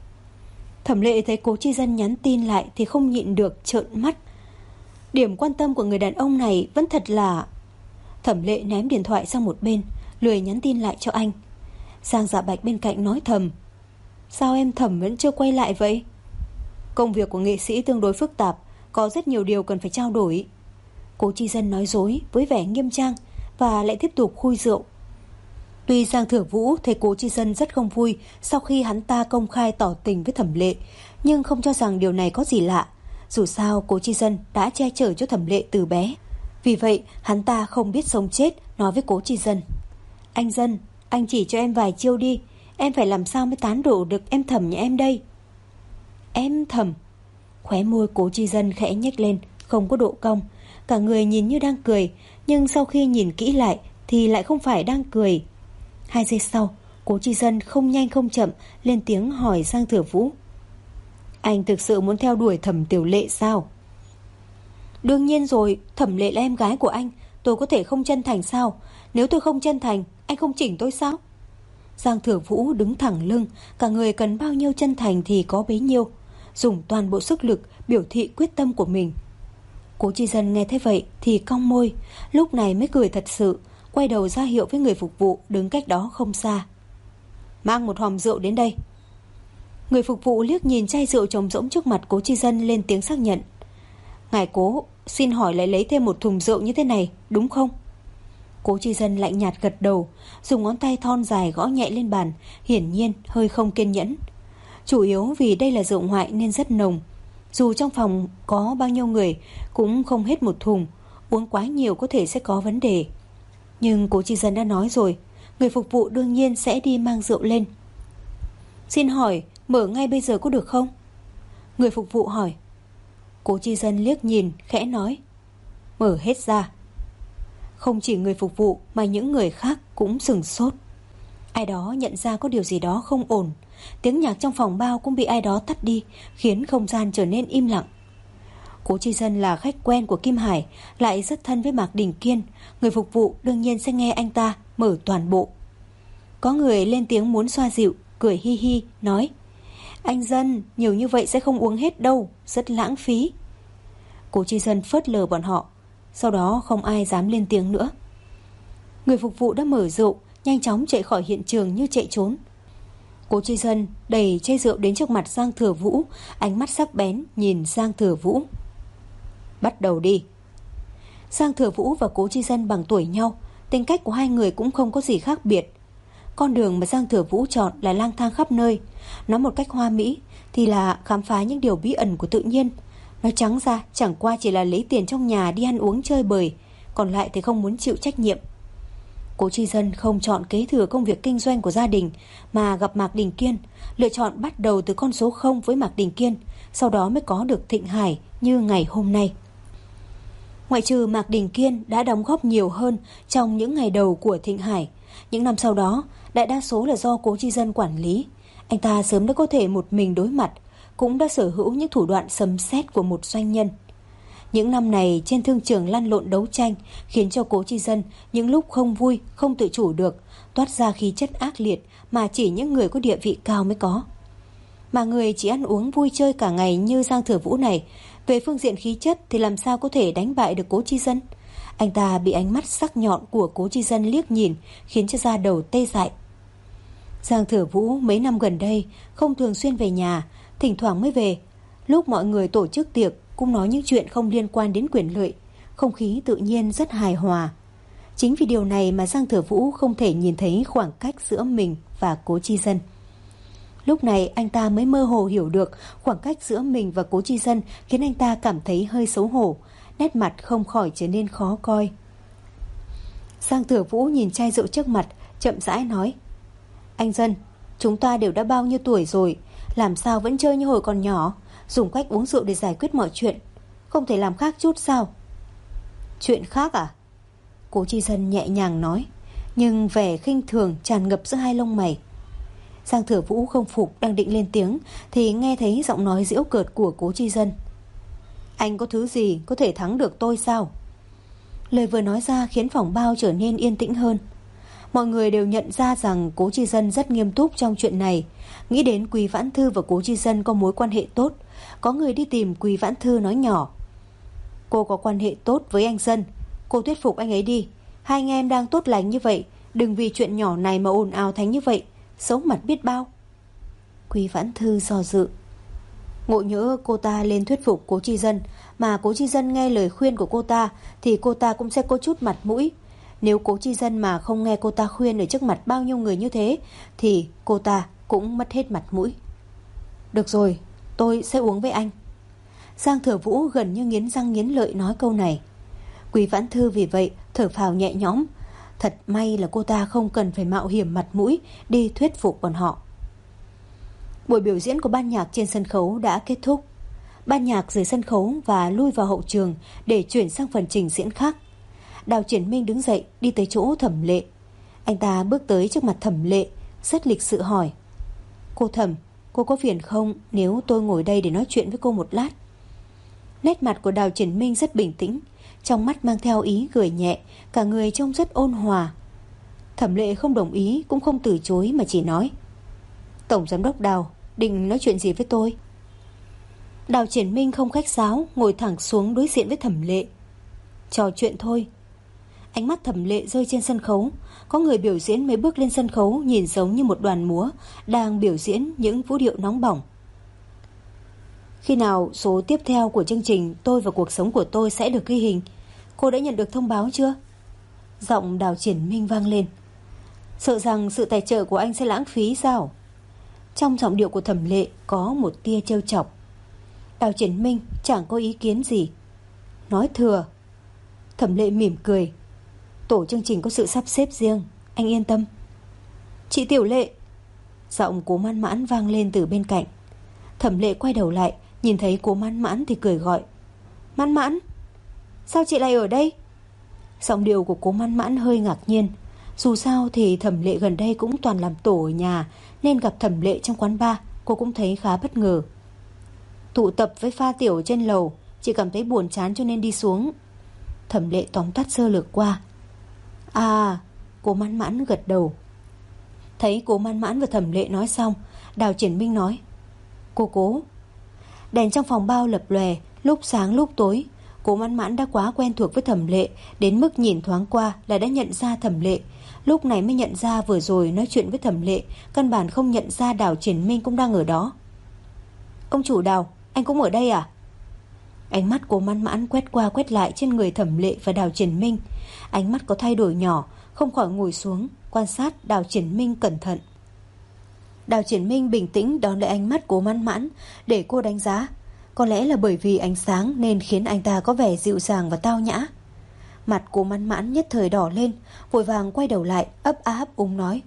Thẩm Lệ thấy Cố Chi Dân nhắn tin lại thì không nhịn được trợn mắt. Điểm quan tâm của người đàn ông này vẫn thật là... Thẩm Lệ ném điện thoại sang một bên, lười nhắn tin lại cho anh. Giang Dạ Bạch bên cạnh nói thầm: Sao em Thẩm vẫn chưa quay lại vậy? Công việc của nghệ sĩ tương đối phức tạp, có rất nhiều điều cần phải trao đổi. Cố Chi Dân nói dối với vẻ nghiêm trang và lại tiếp tục khui rượu. Tuy Giang Thừa Vũ thấy Cố Chi Dân rất không vui sau khi hắn ta công khai tỏ tình với Thẩm Lệ, nhưng không cho rằng điều này có gì lạ. Dù sao Cố Chi Dân đã che chở cho Thẩm Lệ từ bé. Vì vậy hắn ta không biết sống chết, nói với Cố Chi Dân: Anh Dân, anh chỉ cho em vài chiêu đi, em phải làm sao mới tán đổ được em Thẩm nhà em đây. Em Thẩm? Khóe môi Cố Chi Dân khẽ nhếch lên, không có độ cong. Cả người nhìn như đang cười, nhưng sau khi nhìn kỹ lại thì lại không phải đang cười. 2 giây sau, Cố Chi Dân không nhanh không chậm lên tiếng hỏi Giang Thừa Vũ: Anh thực sự muốn theo đuổi Thẩm Tiểu Lệ sao? Đương nhiên rồi, Thẩm Lệ là em gái của anh, tôi có thể không chân thành sao? Nếu tôi không chân thành, anh không chỉnh tôi sao? Giang Thừa Vũ đứng thẳng lưng, cả người cần bao nhiêu chân thành thì có bấy nhiêu, dùng toàn bộ sức lực biểu thị quyết tâm của mình. Cố Chi Dân nghe thấy vậy thì cong môi, lúc này mới cười thật sự, quay đầu ra hiệu với người phục vụ đứng cách đó không xa: Mang một hòm rượu đến đây. Người phục vụ liếc nhìn chai rượu trống rỗng trước mặt Cố Chi Dân lên tiếng xác nhận: Ngài Cố, xin hỏi lại lấy thêm một thùng rượu như thế này, đúng không? Cố Chi Dân lạnh nhạt gật đầu, dùng ngón tay thon dài gõ nhẹ lên bàn, hiển nhiên hơi không kiên nhẫn. Chủ yếu vì đây là rượu ngoại nên rất nồng, dù trong phòng có bao nhiêu người cũng không hết một thùng, uống quá nhiều có thể sẽ có vấn đề. Nhưng Cố Chi Dân đã nói rồi, người phục vụ đương nhiên sẽ đi mang rượu lên. Xin hỏi, mở ngay bây giờ có được không? Người phục vụ hỏi. Cố Chi Dân liếc nhìn, khẽ nói: Mở hết ra. Không chỉ người phục vụ mà những người khác cũng sửng sốt. Ai đó nhận ra có điều gì đó không ổn. Tiếng nhạc trong phòng bao cũng bị ai đó tắt đi, khiến không gian trở nên im lặng. Cố Chi Dân là khách quen của Kim Hải, lại rất thân với Mạc Đình Kiên, người phục vụ đương nhiên sẽ nghe anh ta mở toàn bộ. Có người lên tiếng muốn xoa dịu, cười hi hi, nói: Anh Dân, nhiều như vậy sẽ không uống hết đâu, rất lãng phí. Cố Chi Dân phớt lờ bọn họ, sau đó không ai dám lên tiếng nữa. Người phục vụ đã mở rượu, nhanh chóng chạy khỏi hiện trường như chạy trốn. Cố Chi Dân đẩy chai rượu đến trước mặt Giang Thừa Vũ, ánh mắt sắc bén nhìn Giang Thừa Vũ. Bắt đầu đi. Giang Thừa Vũ và Cố Chi Dân bằng tuổi nhau, tính cách của hai người cũng không có gì khác biệt. Con đường mà Giang Thừa Vũ chọn là lang thang khắp nơi. Nói một cách hoa mỹ thì là khám phá những điều bí ẩn của tự nhiên. Nói trắng ra chẳng qua chỉ là lấy tiền trong nhà đi ăn uống chơi bời, còn lại thì không muốn chịu trách nhiệm. Cố Chi Dân không chọn kế thừa công việc kinh doanh của gia đình mà gặp Mạc Đình Kiên, lựa chọn bắt đầu từ con số 0 với Mạc Đình Kiên, sau đó mới có được Thịnh Hải như ngày hôm nay. Ngoại trừ Mạc Đình Kiên đã đóng góp nhiều hơn trong những ngày đầu của Thịnh Hải, những năm sau đó đại đa số là do Cố Chi Dân quản lý. Anh ta sớm đã có thể một mình đối mặt, cũng đã sở hữu những thủ đoạn sấm sét của một doanh nhân. Những năm này trên thương trường lăn lộn đấu tranh khiến cho Cố Chi Dân những lúc không vui, không tự chủ được, toát ra khí chất ác liệt mà chỉ những người có địa vị cao mới có. Mà người chỉ ăn uống vui chơi cả ngày như Giang Thừa Vũ này, về phương diện khí chất thì làm sao có thể đánh bại được Cố Chi Dân. Anh ta bị ánh mắt sắc nhọn của Cố Chi Dân liếc nhìn, khiến cho da đầu tê dại. Giang Thừa Vũ mấy năm gần đây không thường xuyên về nhà, thỉnh thoảng mới về. Lúc mọi người tổ chức tiệc cũng nói những chuyện không liên quan đến quyền lợi, không khí tự nhiên rất hài hòa. Chính vì điều này mà Giang Thừa Vũ không thể nhìn thấy khoảng cách giữa mình và Cố Chi Dân. Lúc này anh ta mới mơ hồ hiểu được khoảng cách giữa mình và Cố Chi Dân khiến anh ta cảm thấy hơi xấu hổ, nét mặt không khỏi trở nên khó coi. Giang Thừa Vũ nhìn chai rượu trước mặt, chậm rãi nói: Anh Dân, chúng ta đều đã bao nhiêu tuổi rồi, làm sao vẫn chơi như hồi còn nhỏ, dùng cách uống rượu để giải quyết mọi chuyện, không thể làm khác chút sao? Chuyện khác à? Cố Chi Dân nhẹ nhàng nói, nhưng vẻ khinh thường tràn ngập giữa hai lông mày. Giang Thừa Vũ không phục đang định lên tiếng thì nghe thấy giọng nói giễu cợt của Cố Chi Dân: Anh có thứ gì có thể thắng được tôi sao? Lời vừa nói ra khiến phòng bao trở nên yên tĩnh hơn. Mọi người đều nhận ra rằng Cố Chi Dân rất nghiêm túc trong chuyện này. Nghĩ đến Quý Vãn Thư và Cố Chi Dân có mối quan hệ tốt, có người đi tìm Quý Vãn Thư nói nhỏ: Cô có quan hệ tốt với anh Dân, cô thuyết phục anh ấy đi. Hai anh em đang tốt lành như vậy, đừng vì chuyện nhỏ này mà ồn ào thành như vậy, xấu mặt biết bao. Quý Vãn Thư do dự. Ngộ nhỡ cô ta lên thuyết phục Cố Chi Dân, mà Cố Chi Dân nghe lời khuyên của cô ta thì cô ta cũng sẽ có chút mặt mũi. Nếu Cố Chi Dân mà không nghe cô ta khuyên ở trước mặt bao nhiêu người như thế thì cô ta cũng mất hết mặt mũi. Được rồi, tôi sẽ uống với anh. Giang Thừa Vũ gần như nghiến răng nghiến lợi nói câu này. Quý Vãn Thư vì vậy thở phào nhẹ nhõm. Thật may là cô ta không cần phải mạo hiểm mặt mũi đi thuyết phục bọn họ. Buổi biểu diễn của ban nhạc trên sân khấu đã kết thúc. Ban nhạc rời sân khấu và lui vào hậu trường để chuyển sang phần trình diễn khác. Đào Triển Minh đứng dậy đi tới chỗ Thẩm Lệ. Anh ta bước tới trước mặt Thẩm Lệ, rất lịch sự hỏi: Cô Thẩm, cô có phiền không nếu tôi ngồi đây để nói chuyện với cô một lát? Nét mặt của Đào Triển Minh rất bình tĩnh, trong mắt mang theo ý cười nhẹ, cả người trông rất ôn hòa. Thẩm Lệ không đồng ý cũng không từ chối mà chỉ nói: Tổng giám đốc Đào định nói chuyện gì với tôi? Đào Triển Minh không khách sáo, ngồi thẳng xuống đối diện với Thẩm Lệ. Trò chuyện thôi. Ánh mắt Thẩm Lệ rơi trên sân khấu. Có người biểu diễn mới bước lên sân khấu, nhìn giống như một đoàn múa đang biểu diễn những vũ điệu nóng bỏng. Khi nào số tiếp theo của chương trình Tôi và cuộc sống của tôi sẽ được ghi hình? Cô đã nhận được thông báo chưa? Giọng Đào Triển Minh vang lên. Sợ rằng sự tài trợ của anh sẽ lãng phí sao? Trong giọng điệu của Thẩm Lệ có một tia trêu chọc. Đào Triển Minh chẳng có ý kiến gì, nói thừa. Thẩm Lệ mỉm cười. Tổ chương trình có sự sắp xếp riêng, anh yên tâm. Chị Tiểu Lệ. Giọng Cố Mãn Mãn vang lên từ bên cạnh. Thẩm Lệ quay đầu lại, nhìn thấy Cố Mãn Mãn thì cười gọi: Mãn Mãn, sao chị lại ở đây? Giọng điệu của Cố Mãn Mãn hơi ngạc nhiên. Dù sao thì Thẩm Lệ gần đây cũng toàn làm tổ ở nhà, nên gặp Thẩm Lệ trong quán bar cô cũng thấy khá bất ngờ. Tụ tập với pha tiểu trên lầu, chị cảm thấy buồn chán cho nên đi xuống. Thẩm Lệ tóm tắt sơ lược qua. À, Cố Mãn Mãn gật đầu. Thấy Cố Mãn Mãn và Thẩm Lệ nói xong, Đào Triển Minh nói: Cô Cố. Đèn trong phòng bao lập lòe, lúc sáng lúc tối. Cố Mãn Mãn đã quá quen thuộc với Thẩm Lệ, đến mức nhìn thoáng qua là đã nhận ra Thẩm Lệ. Lúc này mới nhận ra vừa rồi nói chuyện với Thẩm Lệ, căn bản không nhận ra Đào Triển Minh cũng đang ở đó. Ông chủ Đào, anh cũng ở đây à? Ánh mắt Cố Mãn Mãn quét qua quét lại trên người Thẩm Lệ và Đào Triển Minh. Ánh mắt có thay đổi nhỏ, không khỏi ngồi xuống quan sát Đào Triển Minh cẩn thận. Đào Triển Minh bình tĩnh đón lấy ánh mắt Cố Mãn Mãn để cô đánh giá. Có lẽ là bởi vì ánh sáng nên khiến anh ta có vẻ dịu dàng và tao nhã. Mặt Cố Mãn Mãn nhất thời đỏ lên, vội vàng quay đầu lại, ấp á ấp úng nói: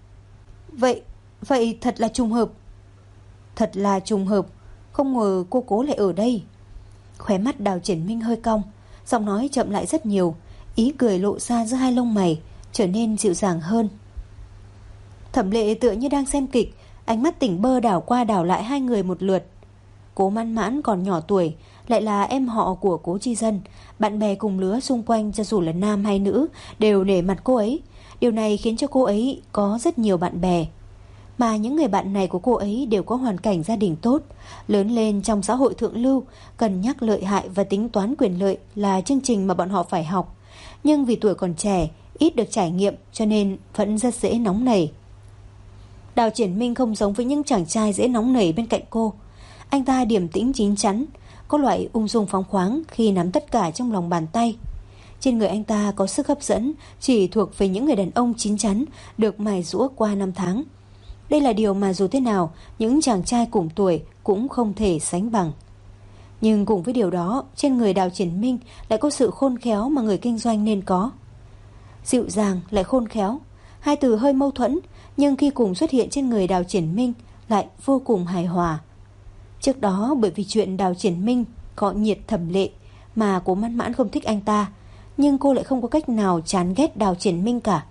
Vậy thật là trùng hợp. Thật là trùng hợp, không ngờ cô Cố lại ở đây. Khóe mắt Đào Triển Minh hơi cong, giọng nói chậm lại rất nhiều, ý cười lộ ra giữa hai lông mày, trở nên dịu dàng hơn. Thẩm Lệ tựa như đang xem kịch, ánh mắt tỉnh bơ đảo qua đảo lại hai người một lượt. Cố Mãn Mãn còn nhỏ tuổi, lại là em họ của Cố Chi Dân, bạn bè cùng lứa xung quanh cho dù là nam hay nữ đều nể mặt cô ấy. Điều này khiến cho cô ấy có rất nhiều bạn bè. Mà những người bạn này của cô ấy đều có hoàn cảnh gia đình tốt, lớn lên trong xã hội thượng lưu, cân nhắc lợi hại và tính toán quyền lợi là chương trình mà bọn họ phải học. Nhưng vì tuổi còn trẻ, ít được trải nghiệm cho nên vẫn rất dễ nóng nảy. Đào Triển Minh không giống với những chàng trai dễ nóng nảy bên cạnh cô. Anh ta điềm tĩnh chín chắn, có loại ung dung phóng khoáng khi nắm tất cả trong lòng bàn tay. Trên người anh ta có sức hấp dẫn chỉ thuộc về những người đàn ông chín chắn, được mài giũa qua năm tháng. Đây là điều mà dù thế nào những chàng trai cùng tuổi cũng không thể sánh bằng. Nhưng cùng với điều đó, trên người Đào Triển Minh lại có sự khôn khéo mà người kinh doanh nên có. Dịu dàng lại khôn khéo, hai từ hơi mâu thuẫn, nhưng khi cùng xuất hiện trên người Đào Triển Minh lại vô cùng hài hòa. Trước đó bởi vì chuyện Đào Triển Minh có nhiệt Thẩm Lệ mà Cố Mãn Mãn không thích anh ta, nhưng cô lại không có cách nào chán ghét Đào Triển Minh cả.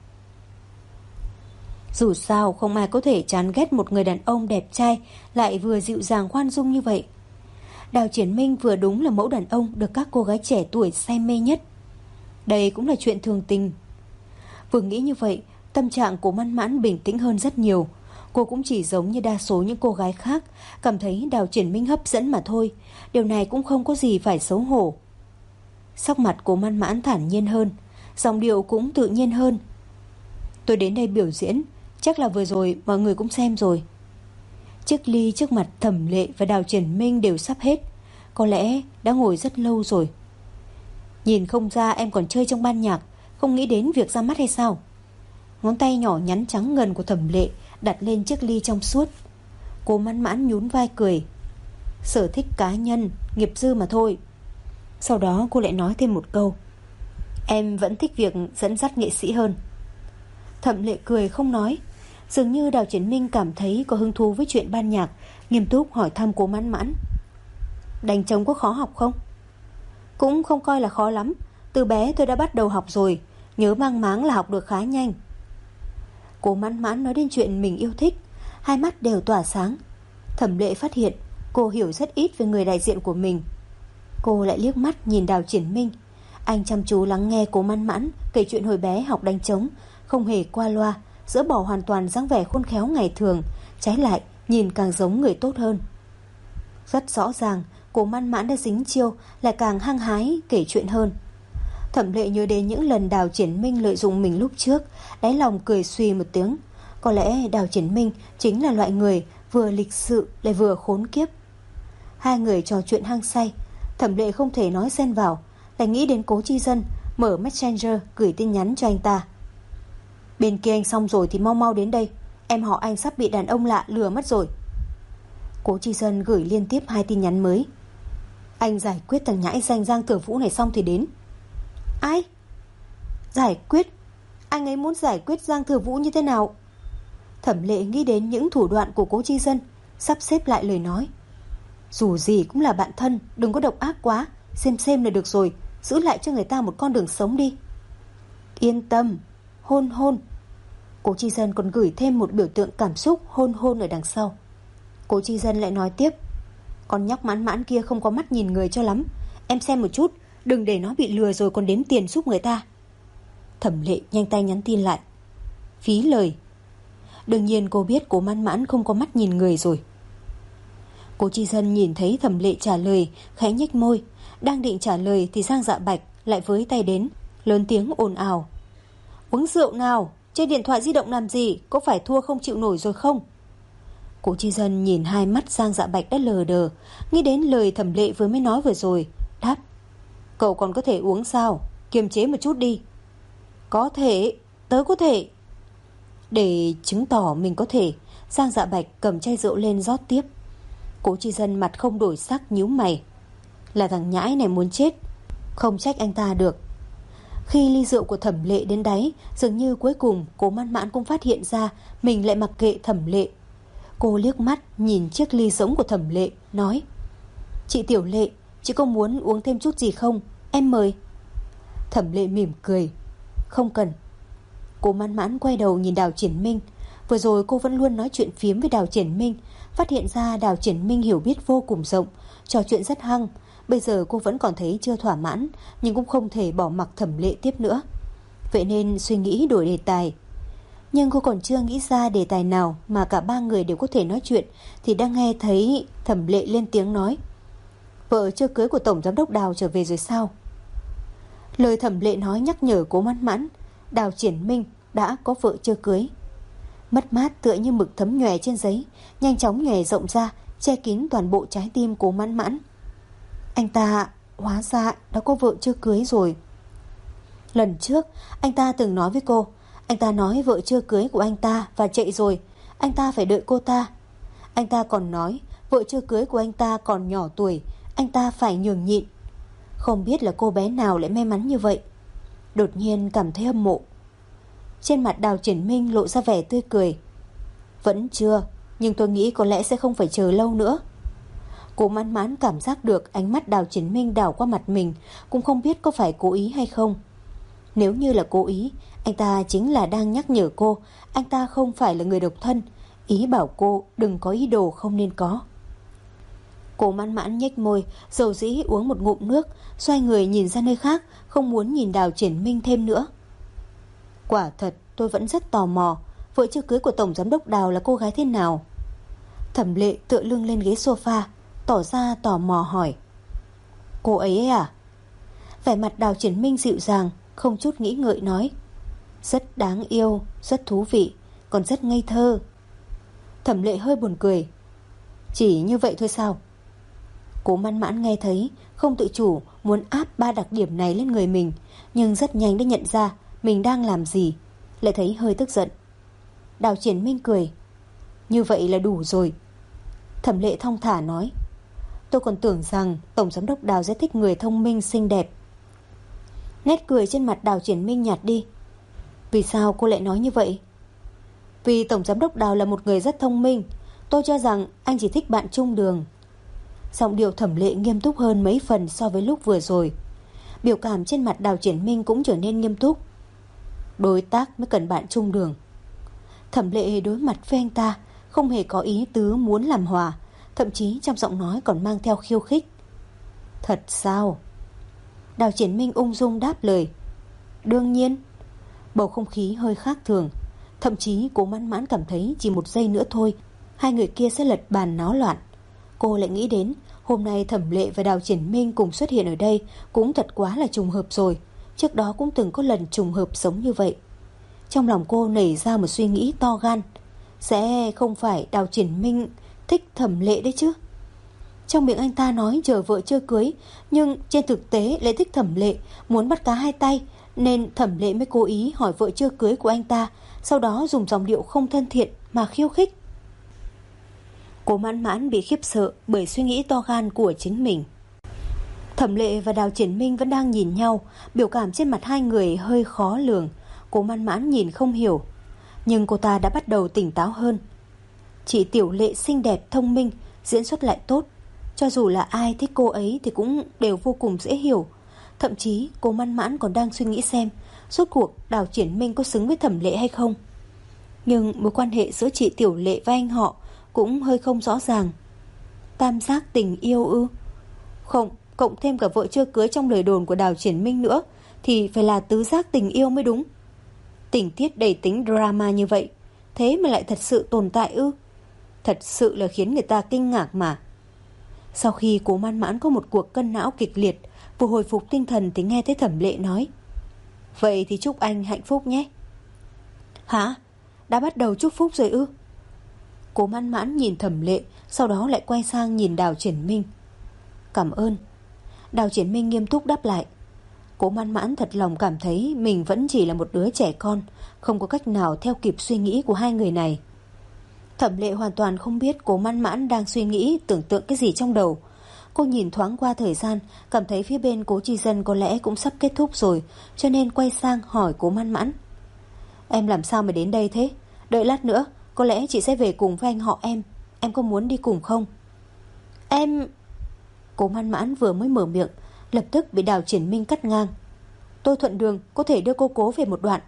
Dù sao không ai có thể chán ghét một người đàn ông đẹp trai lại vừa dịu dàng khoan dung như vậy. Đào Triển Minh vừa đúng là mẫu đàn ông được các cô gái trẻ tuổi say mê nhất. Đây cũng là chuyện thường tình. Vừa nghĩ như vậy, tâm trạng của Mãn Mãn bình tĩnh hơn rất nhiều. Cô cũng chỉ giống như đa số những cô gái khác, cảm thấy Đào Triển Minh hấp dẫn mà thôi. Điều này cũng không có gì phải xấu hổ. Sắc mặt của Mãn Mãn thản nhiên hơn, giọng điệu cũng tự nhiên hơn. Tôi đến đây biểu diễn, chắc là vừa rồi mọi người cũng xem rồi. Chiếc ly trước mặt Thẩm Lệ và Đào Triển Minh đều sắp hết, có lẽ đã ngồi rất lâu rồi. Nhìn không ra em còn chơi trong ban nhạc, không nghĩ đến việc ra mắt hay sao? Ngón tay nhỏ nhắn trắng ngần của Thẩm Lệ đặt lên chiếc ly trong suốt. Cô mãn mãn nhún vai cười. Sở thích cá nhân, nghiệp dư mà thôi. Sau đó cô lại nói thêm một câu. Em vẫn thích việc dẫn dắt nghệ sĩ hơn. Thẩm Lệ cười không nói. Dường như Đào Triển Minh cảm thấy có hứng thú với chuyện ban nhạc, nghiêm túc hỏi thăm cô mãn mãn. Đánh trống có khó học không? Cũng không coi là khó lắm. Từ bé tôi đã bắt đầu học rồi, nhớ mang máng là học được khá nhanh. Cô mãn mãn nói đến chuyện mình yêu thích, hai mắt đều tỏa sáng. Thẩm Lệ phát hiện cô hiểu rất ít về người đại diện của mình. Cô lại liếc mắt nhìn Đào Triển Minh. Anh chăm chú lắng nghe cô mãn mãn kể chuyện hồi bé học đánh trống, không hề qua loa, dỡ bỏ hoàn toàn dáng vẻ khôn khéo ngày thường, trái lại nhìn càng giống người tốt hơn. Rất rõ ràng cô mãn mãn đã dính chiêu, lại càng hăng hái kể chuyện hơn. Thẩm Lệ nhớ đến những lần Đào Triển Minh lợi dụng mình lúc trước, đáy lòng cười suy một tiếng. Có lẽ Đào Triển Minh chính là loại người vừa lịch sự lại vừa khốn kiếp. Hai người trò chuyện hăng say. Thẩm Lệ không thể nói xen vào, lại nghĩ đến Cố Chi Dân, mở Messenger gửi tin nhắn cho anh ta. Bên kia anh xong rồi thì mau mau đến đây, em họ anh sắp bị đàn ông lạ lừa mất rồi. Cố Chi Dân gửi liên tiếp 2 tin nhắn mới. Anh giải quyết thằng nhãi danh Giang Thừa Vũ này xong thì đến. Ai? Giải quyết? Anh ấy muốn giải quyết Giang Thừa Vũ như thế nào? Thẩm Lệ nghĩ đến những thủ đoạn của Cố Chi Dân, sắp xếp lại lời nói. Dù gì cũng là bạn thân, đừng có độc ác quá, xem là được rồi, giữ lại cho người ta một con đường sống đi. Yên tâm, hôn hôn. Cố Chi Dân còn gửi thêm một biểu tượng cảm xúc hôn hôn ở đằng sau. Cố Chi Dân lại nói tiếp. Con nhóc mãn mãn kia không có mắt nhìn người cho lắm, em xem một chút, đừng để nó bị lừa rồi còn đếm tiền giúp người ta. Thẩm Lệ nhanh tay nhắn tin lại. Phí lời. Đương nhiên cô biết Cố mãn mãn không có mắt nhìn người rồi. Cố Chi Dân nhìn thấy Thẩm Lệ trả lời, khẽ nhếch môi. Đang định trả lời thì Giang Dạ Bạch lại với tay đến, lớn tiếng ồn ào. Uống rượu nào, chơi điện thoại di động làm gì, có phải thua không chịu nổi rồi không? Cố Chi Dân nhìn hai mắt Giang Dạ Bạch đã lờ đờ, nghĩ đến lời Thẩm Lệ vừa mới nói vừa rồi, đáp. Cậu còn có thể uống sao, kiềm chế một chút đi. Có thể, tớ có thể. Để chứng tỏ mình có thể, Giang Dạ Bạch cầm chai rượu lên rót tiếp. Cố Chi Dân mặt không đổi sắc nhíu mày. Là thằng nhãi này muốn chết, không trách anh ta được. Khi ly rượu của Thẩm Lệ đến đáy, dường như cuối cùng Cố mãn mãn cũng phát hiện ra mình lại mặc kệ Thẩm Lệ. Cô liếc mắt nhìn chiếc ly rỗng của Thẩm Lệ, nói. Chị Tiểu Lệ, chị có muốn uống thêm chút gì không? Em mời. Thẩm Lệ mỉm cười. Không cần. Cố mãn mãn quay đầu nhìn Đào Triển Minh. Vừa rồi cô vẫn luôn nói chuyện phiếm với Đào Triển Minh, phát hiện ra Đào Triển Minh hiểu biết vô cùng rộng, trò chuyện rất hăng. Bây giờ cô vẫn còn thấy chưa thỏa mãn, nhưng cũng không thể bỏ mặc Thẩm Lệ tiếp nữa. Vậy nên suy nghĩ đổi đề tài. Nhưng cô còn chưa nghĩ ra đề tài nào mà cả ba người đều có thể nói chuyện, thì đang nghe thấy Thẩm Lệ lên tiếng nói. Vợ chưa cưới của Tổng Giám đốc Đào trở về rồi sao? Lời Thẩm Lệ nói nhắc nhở Cố mãn mãn, Đào Triển Minh đã có vợ chưa cưới. Mất mát tựa như mực thấm nhòe trên giấy, nhanh chóng nhòe rộng ra, che kín toàn bộ trái tim Cố mãn mãn. Anh ta hóa ra đã có vợ chưa cưới rồi. Lần trước anh ta từng nói với cô, anh ta nói vợ chưa cưới của anh ta và chạy rồi, anh ta phải đợi cô ta. Anh ta còn nói vợ chưa cưới của anh ta còn nhỏ tuổi, anh ta phải nhường nhịn. Không biết là cô bé nào lại may mắn như vậy. Đột nhiên cảm thấy hâm mộ. Trên mặt Đào Triển Minh lộ ra vẻ tươi cười. Vẫn chưa, nhưng tôi nghĩ có lẽ sẽ không phải chờ lâu nữa. Cô mãn mãn cảm giác được ánh mắt Đào Triển Minh đảo qua mặt mình, cũng không biết có phải cố ý hay không. Nếu như là cố ý, anh ta chính là đang nhắc nhở cô anh ta không phải là người độc thân, ý bảo cô đừng có ý đồ không nên có. Cô mãn mãn nhếch môi, dầu dĩ uống một ngụm nước, xoay người nhìn ra nơi khác, không muốn nhìn Đào Triển Minh thêm nữa. Quả thật tôi vẫn rất tò mò, vợ chưa cưới của Tổng Giám đốc Đào là cô gái thế nào? Thẩm Lệ tựa lưng lên ghế sofa, tỏ ra tò mò hỏi. Cô ấy à? Vẻ mặt Đào Triển Minh dịu dàng, không chút nghĩ ngợi nói. Rất đáng yêu, rất thú vị, còn rất ngây thơ. Thẩm Lệ hơi buồn cười. Chỉ như vậy thôi sao? Cố mãn mãn nghe thấy, không tự chủ muốn áp 3 đặc điểm này lên người mình, nhưng rất nhanh đã nhận ra mình đang làm gì, lại thấy hơi tức giận. Đào Triển Minh cười. Như vậy là đủ rồi. Thẩm Lệ thong thả nói. Tôi còn tưởng rằng Tổng Giám đốc Đào sẽ thích người thông minh xinh đẹp. Nét cười trên mặt Đào Triển Minh nhạt đi. Vì sao cô lại nói như vậy? Vì Tổng Giám đốc Đào là một người rất thông minh. Tôi cho rằng anh chỉ thích bạn chung đường. Giọng điệu Thẩm Lệ nghiêm túc hơn mấy phần so với lúc vừa rồi. Biểu cảm trên mặt Đào Triển Minh cũng trở nên nghiêm túc. Đối tác mới cần bạn chung đường. Thẩm Lệ đối mặt với anh ta, không hề có ý tứ muốn làm hòa, thậm chí trong giọng nói còn mang theo khiêu khích. Thật sao? Đào Triển Minh ung dung đáp lời. Đương nhiên. Bầu không khí hơi khác thường. Thậm chí Cố Mãn Mãn cảm thấy chỉ một giây nữa thôi, hai người kia sẽ lật bàn náo loạn. Cô lại nghĩ đến hôm nay Thẩm Lệ và Đào Triển Minh cùng xuất hiện ở đây cũng thật quá là trùng hợp rồi. Trước đó cũng từng có lần trùng hợp giống như vậy. Trong lòng cô nảy ra một suy nghĩ to gan. Sẽ không phải Đào Triển Minh thích Thẩm Lệ đấy chứ? Trong miệng anh ta nói chờ vợ chưa cưới, nhưng trên thực tế lại thích Thẩm Lệ, muốn bắt cá hai tay, nên Thẩm Lệ mới cố ý hỏi vợ chưa cưới của anh ta, sau đó dùng giọng điệu không thân thiện mà khiêu khích. Cố Mãn Mãn bị khiếp sợ bởi suy nghĩ to gan của chính mình. Thẩm Lệ và Đào Triển Minh vẫn đang nhìn nhau, biểu cảm trên mặt hai người hơi khó lường. Cố Mãn Mãn nhìn không hiểu, nhưng cô ta đã bắt đầu tỉnh táo hơn. Chị Tiểu Lệ xinh đẹp, thông minh, diễn xuất lại tốt. Cho dù là ai thích cô ấy thì cũng đều vô cùng dễ hiểu. Thậm chí Cố Mãn Mãn còn đang suy nghĩ xem rốt cuộc Đào Triển Minh có xứng với Thẩm Lệ hay không. Nhưng mối quan hệ giữa chị Tiểu Lệ và anh họ cũng hơi không rõ ràng. Tam giác tình yêu ư? Không, cộng thêm cả vợ chưa cưới trong lời đồn của Đào Triển Minh nữa thì phải là tứ giác tình yêu mới đúng. Tình tiết đầy tính drama như vậy, thế mà lại thật sự tồn tại ư? Thật sự là khiến người ta kinh ngạc mà. Sau khi Cố Mãn Mãn có một cuộc cân não kịch liệt, vừa hồi phục tinh thần thì nghe thấy Thẩm Lệ nói. Vậy thì chúc anh hạnh phúc nhé. Hả? Đã bắt đầu chúc phúc rồi ư? Cố Mãn Mãn nhìn Thẩm Lệ, sau đó lại quay sang nhìn Đào Triển Minh. Cảm ơn. Đào Triển Minh nghiêm túc đáp lại. Cố Mãn Mãn thật lòng cảm thấy mình vẫn chỉ là một đứa trẻ con, không có cách nào theo kịp suy nghĩ của hai người này. Thẩm Lệ hoàn toàn không biết Cố Mãn Mãn đang suy nghĩ, tưởng tượng cái gì trong đầu. Cô nhìn thoáng qua thời gian, cảm thấy phía bên Cố Chi Dân có lẽ cũng sắp kết thúc rồi, cho nên quay sang hỏi Cố Mãn Mãn. Em làm sao mà đến đây thế? Đợi lát nữa, có lẽ chị sẽ về cùng với anh họ em có muốn đi cùng không? Em... Cố Mãn Mãn vừa mới mở miệng, lập tức bị Đào Triển Minh cắt ngang. Tôi thuận đường, có thể đưa cô Cố về một đoạn.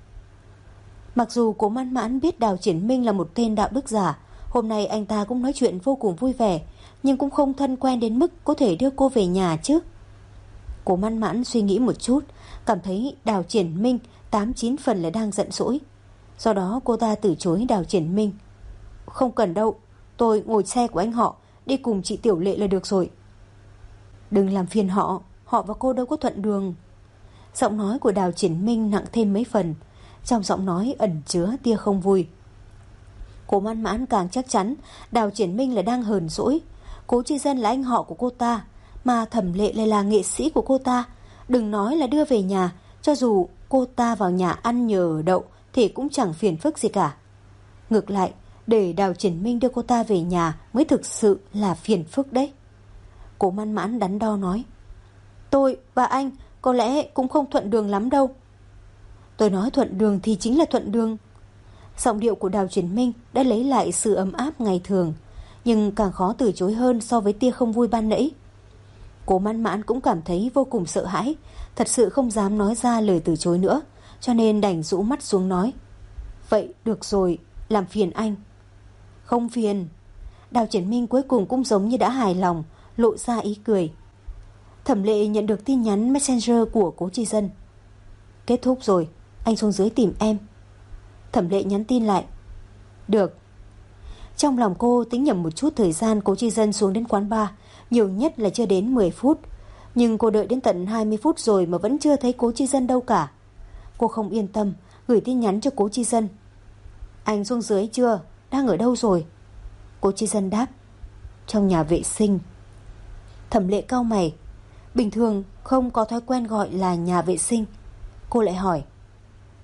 Mặc dù Cố Mãn Mãn biết Đào Triển Minh là một tên đạo đức giả, hôm nay anh ta cũng nói chuyện vô cùng vui vẻ, nhưng cũng không thân quen đến mức có thể đưa cô về nhà chứ. Cố Mãn Mãn suy nghĩ một chút, cảm thấy Đào Triển Minh 8-9 phần là đang giận dỗi. Do đó cô ta từ chối Đào Triển Minh. Không cần đâu, tôi ngồi xe của anh họ, đi cùng chị Tiểu Lệ là được rồi. Đừng làm phiền họ và cô đâu có thuận đường. Giọng nói của Đào Triển Minh nặng thêm mấy phần, trong giọng nói ẩn chứa tia không vui. Cố Mãn Mãn càng chắc chắn Đào Triển Minh là đang hờn dỗi. Cố Chi Dân là anh họ của cô ta, mà Thẩm Lệ lại là nghệ sĩ của cô ta. Đừng nói là đưa về nhà, cho dù cô ta vào nhà ăn nhờ đậu thì cũng chẳng phiền phức gì cả. Ngược lại, để Đào Triển Minh đưa cô ta về nhà mới thực sự là phiền phức đấy. Cố Mãn Mãn đắn đo nói. Tôi và anh có lẽ cũng không thuận đường lắm đâu. Tôi nói thuận đường thì chính là thuận đường. Giọng điệu của Đào Triển Minh đã lấy lại sự ấm áp ngày thường, nhưng càng khó từ chối hơn so với tia không vui ban nãy. Cố Mãn Mãn cũng cảm thấy vô cùng sợ hãi, thật sự không dám nói ra lời từ chối nữa, cho nên đành rũ mắt xuống nói. Vậy được rồi, làm phiền anh. Không phiền. Đào Triển Minh cuối cùng cũng giống như đã hài lòng, lộ ra ý cười. Thẩm Lệ nhận được tin nhắn Messenger của Cố Chi Dân. Kết thúc rồi, anh xuống dưới tìm em. Thẩm Lệ nhắn tin lại. Được. Trong lòng cô tính nhầm một chút thời gian Cố Chi Dân xuống đến quán bar, nhiều nhất là chưa đến 10 phút. Nhưng cô đợi đến tận 20 phút rồi mà vẫn chưa thấy Cố Chi Dân đâu cả. Cô không yên tâm, gửi tin nhắn cho Cố Chi Dân. Anh xuống dưới chưa? Đang ở đâu rồi? Cố Chi Dân đáp. Trong nhà vệ sinh. Thẩm Lệ cau mày. Bình thường không có thói quen gọi là nhà vệ sinh. Cô lại hỏi.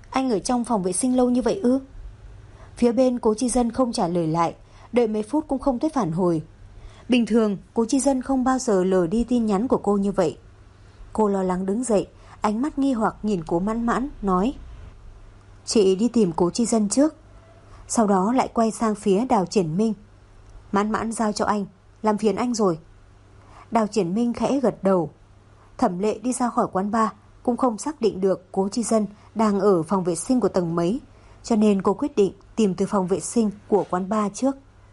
Anh ở trong phòng vệ sinh lâu như vậy ư? Phía bên Cố Chi Dân không trả lời lại, đợi mấy phút cũng không thấy phản hồi. Bình thường Cố Chi Dân không bao giờ lờ đi tin nhắn của cô như vậy. Cô lo lắng đứng dậy, ánh mắt nghi hoặc nhìn Cố Mãn Mãn, nói: Chị đi tìm Cố Chi Dân trước. Sau đó lại quay sang phía Đào Triển Minh: Mãn Mãn giao cho anh, làm phiền anh rồi. Đào Triển Minh khẽ gật đầu. Thẩm Lệ đi ra khỏi quán bar cũng không xác định được Cố Chi Dân đang ở phòng vệ sinh của tầng mấy, cho nên cô quyết định tìm từ phòng vệ sinh của quán bar trước.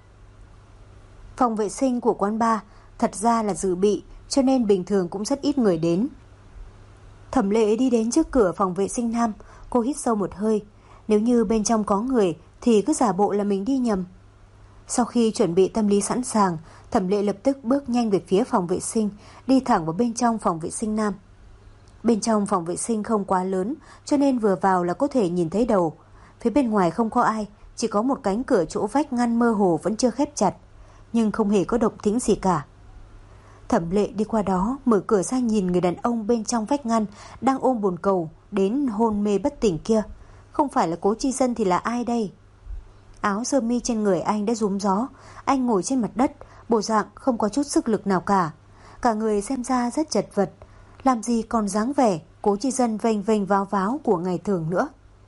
Phòng vệ sinh của quán bar thật ra là dự bị, cho nên bình thường cũng rất ít người đến. Thẩm Lệ đi đến trước cửa phòng vệ sinh nam, cô hít sâu một hơi. Nếu như bên trong có người thì cứ giả bộ là mình đi nhầm. Sau khi chuẩn bị tâm lý sẵn sàng, Thẩm Lệ lập tức bước nhanh về phía phòng vệ sinh, đi thẳng vào bên trong phòng vệ sinh nam. Bên trong phòng vệ sinh không quá lớn, cho nên vừa vào là có thể nhìn thấy đầu. Phía bên ngoài không có ai, chỉ có một cánh cửa chỗ vách ngăn mơ hồ vẫn chưa khép chặt, nhưng không hề có động tĩnh gì cả. Thẩm Lệ đi qua đó, mở cửa ra nhìn người đàn ông bên trong vách ngăn đang ôm bồn cầu đến hôn mê bất tỉnh kia. Không phải là Cố Chi Dân thì là ai đây? Áo sơ mi trên người anh đã rúm gió, anh ngồi trên mặt đất, bộ dạng không có chút sức lực nào cả. Cả người xem ra rất chật vật, làm gì còn dáng vẻ Cố Chi Dân vênh vênh váo váo của ngày thường nữa.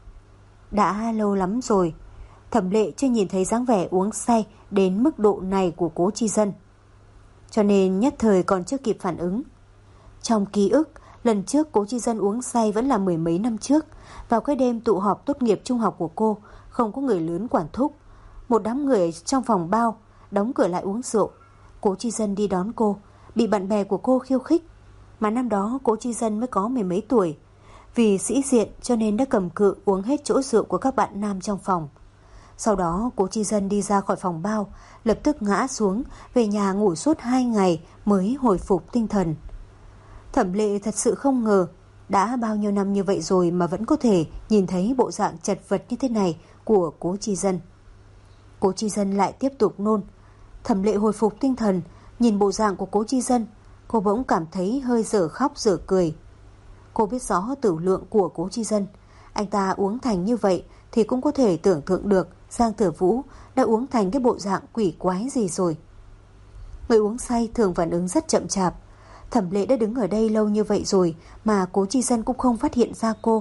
Đã lâu lắm rồi Thẩm Lệ chưa nhìn thấy dáng vẻ uống say đến mức độ này của Cố Chi Dân, cho nên nhất thời còn chưa kịp phản ứng. Trong ký ức, lần trước Cố Chi Dân uống say vẫn là mười mấy năm trước, vào cái đêm tụ họp tốt nghiệp trung học của cô, không có người lớn quản thúc, một đám người trong phòng bao đóng cửa lại uống rượu. Cố Chi Dân đi đón cô, bị bạn bè của cô khiêu khích. Mà năm đó Cố Chi Dân mới có mười mấy tuổi, vì sĩ diện cho nên đã cầm cự uống hết chỗ rượu của các bạn nam trong phòng. Sau đó Cố Chi Dân đi ra khỏi phòng bao, lập tức ngã xuống, về nhà ngủ suốt 2 ngày mới hồi phục tinh thần. Thẩm Lệ thật sự không ngờ, đã bao nhiêu năm như vậy rồi mà vẫn có thể nhìn thấy bộ dạng chật vật như thế này của Cố Chi Dân. Cố Chi Dân lại tiếp tục nôn. Thẩm Lệ hồi phục tinh thần, nhìn bộ dạng của Cố Chi Dân, cô bỗng cảm thấy hơi dở khóc dở cười. Cô biết rõ tửu lượng của Cố Chi Dân, anh ta uống thành như vậy thì cũng có thể tưởng tượng được Giang Thừa Vũ đã uống thành cái bộ dạng quỷ quái gì rồi. Người uống say thường phản ứng rất chậm chạp. Thẩm Lệ đã đứng ở đây lâu như vậy rồi mà Cố Chi Dân cũng không phát hiện ra cô.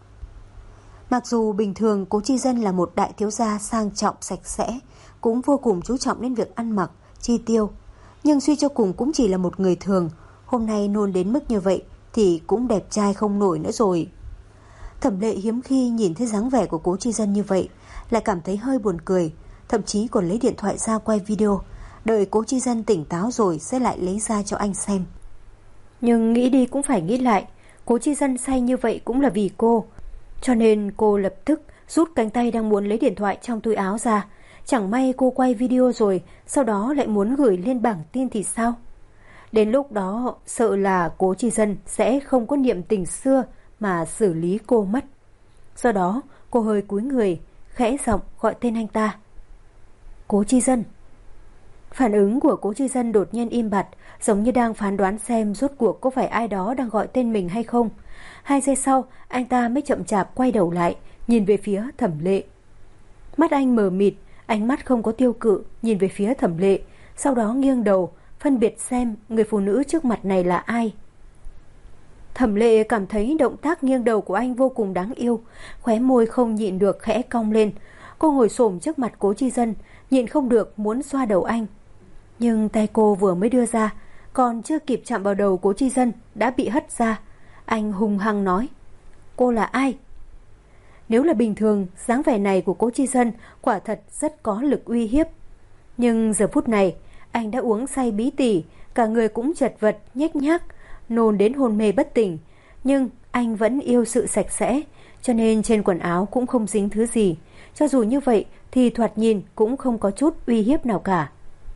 Mặc dù bình thường Cố Chi Dân là một đại thiếu gia sang trọng sạch sẽ, cũng vô cùng chú trọng đến việc ăn mặc, chi tiêu, nhưng suy cho cùng cũng chỉ là một người thường. Hôm nay nôn đến mức như vậy thì cũng đẹp trai không nổi nữa rồi. Thẩm Lệ hiếm khi nhìn thấy dáng vẻ của Cố Chi Dân như vậy, lại cảm thấy hơi buồn cười, thậm chí còn lấy điện thoại ra quay video, đợi Cố Chi Dân tỉnh táo rồi sẽ lại lấy ra cho anh xem. Nhưng nghĩ đi cũng phải nghĩ lại, Cố Chi Dân say như vậy cũng là vì cô, cho nên cô lập tức rút cánh tay đang muốn lấy điện thoại trong túi áo ra. Chẳng may cô quay video rồi, sau đó lại muốn gửi lên bảng tin thì sao? Đến lúc đó sợ là Cố Chi Dân sẽ không có niệm tình xưa mà xử lý cô mất. Do đó cô hơi cúi người, khẽ giọng gọi tên anh ta: Cố Chi Dân. Phản ứng của Cố Chi Dân đột nhiên im bặt, giống như đang phán đoán xem rốt cuộc có phải ai đó đang gọi tên mình hay không. 2 giây sau, anh ta mới chậm chạp quay đầu lại, nhìn về phía Thẩm Lệ. Mắt anh mờ mịt, ánh mắt không có tiêu cự, nhìn về phía Thẩm Lệ, sau đó nghiêng đầu, phân biệt xem người phụ nữ trước mặt này là ai. Thẩm Lệ cảm thấy động tác nghiêng đầu của anh vô cùng đáng yêu, khóe môi không nhịn được khẽ cong lên. Cô ngồi xổm trước mặt Cố Chi Dân, nhịn không được muốn xoa đầu anh. Nhưng tay cô vừa mới đưa ra, còn chưa kịp chạm vào đầu Cố Chi Dân đã bị hất ra. Anh hung hăng nói: Cô là ai? Nếu là bình thường, dáng vẻ này của Cố Chi Dân quả thật rất có lực uy hiếp. Nhưng giờ phút này, anh đã uống say bí tỉ, cả người cũng chật vật, nhếch nhác, nôn đến hôn mê bất tỉnh. Nhưng anh vẫn yêu sự sạch sẽ, cho nên trên quần áo cũng không dính thứ gì. Cho dù như vậy thì thoạt nhìn cũng không có chút uy hiếp nào cả.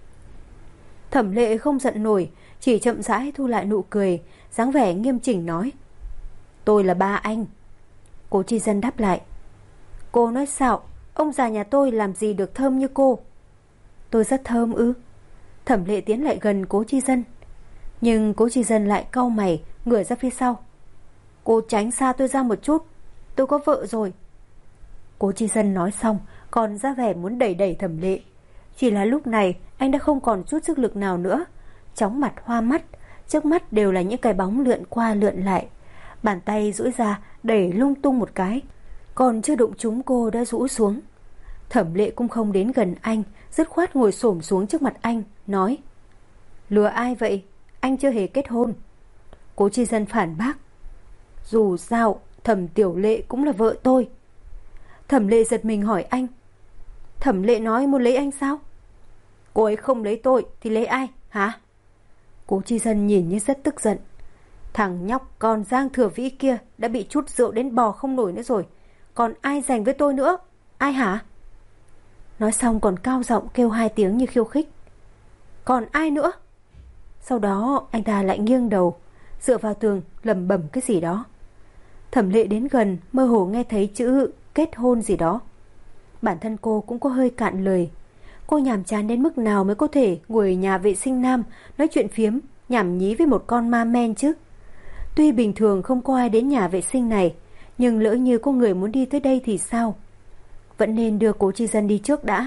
Thẩm Lệ không giận nổi, chỉ chậm rãi thu lại nụ cười, dáng vẻ nghiêm chỉnh nói: Tôi là ba anh. Cố Chi Dân đáp lại: Cô nói xạo, ông già nhà tôi làm gì được thơm như cô. Tôi rất thơm ư? Thẩm Lệ tiến lại gần Cố Chi Dân, nhưng Cố Chi Dân lại cau mày, ngửa ra phía sau: Cô tránh xa tôi ra một chút. tôi có vợ rồi. Cố Chi Dân nói xong còn ra vẻ muốn đẩy đẩy Thẩm Lệ. Chỉ là lúc này anh đã không còn chút sức lực nào nữa, chóng mặt hoa mắt, trước mắt đều là những cái bóng lượn qua lượn lại. Bàn tay duỗi ra đẩy lung tung một cái, còn chưa đụng trúng cô đã rũ xuống. Thẩm Lệ cũng không đến gần anh, dứt khoát ngồi xổm xuống trước mặt anh, nói: lừa ai vậy? Anh chưa hề kết hôn. Cố Chi Dân phản bác: dù sao Thẩm Tiểu Lệ cũng là vợ tôi. Thẩm Lệ giật mình hỏi anh: Thẩm Lệ nói muốn lấy anh sao? Cô ấy không lấy tôi thì lấy ai hả? Cố Chi Dân nhìn như rất tức giận. Thằng nhóc con Giang Thừa Vĩ kia đã bị chút rượu đến bò không nổi nữa rồi, còn ai giành với tôi nữa? Ai hả? Nói xong còn cao giọng kêu 2 tiếng như khiêu khích: còn ai nữa? Sau đó anh ta lại nghiêng đầu, dựa vào tường lẩm bẩm cái gì đó. Thẩm Lệ đến gần, mơ hồ nghe thấy chữ kết hôn gì đó. Bản thân cô cũng có hơi cạn lời. Cô nhàm chán đến mức nào mới có thể ngồi nhà vệ sinh nam nói chuyện phiếm nhảm nhí với một con ma men chứ? Tuy bình thường không có ai đến nhà vệ sinh này, nhưng lỡ như có người muốn đi tới đây thì sao? Vẫn nên đưa Cố Chi Dân đi trước đã.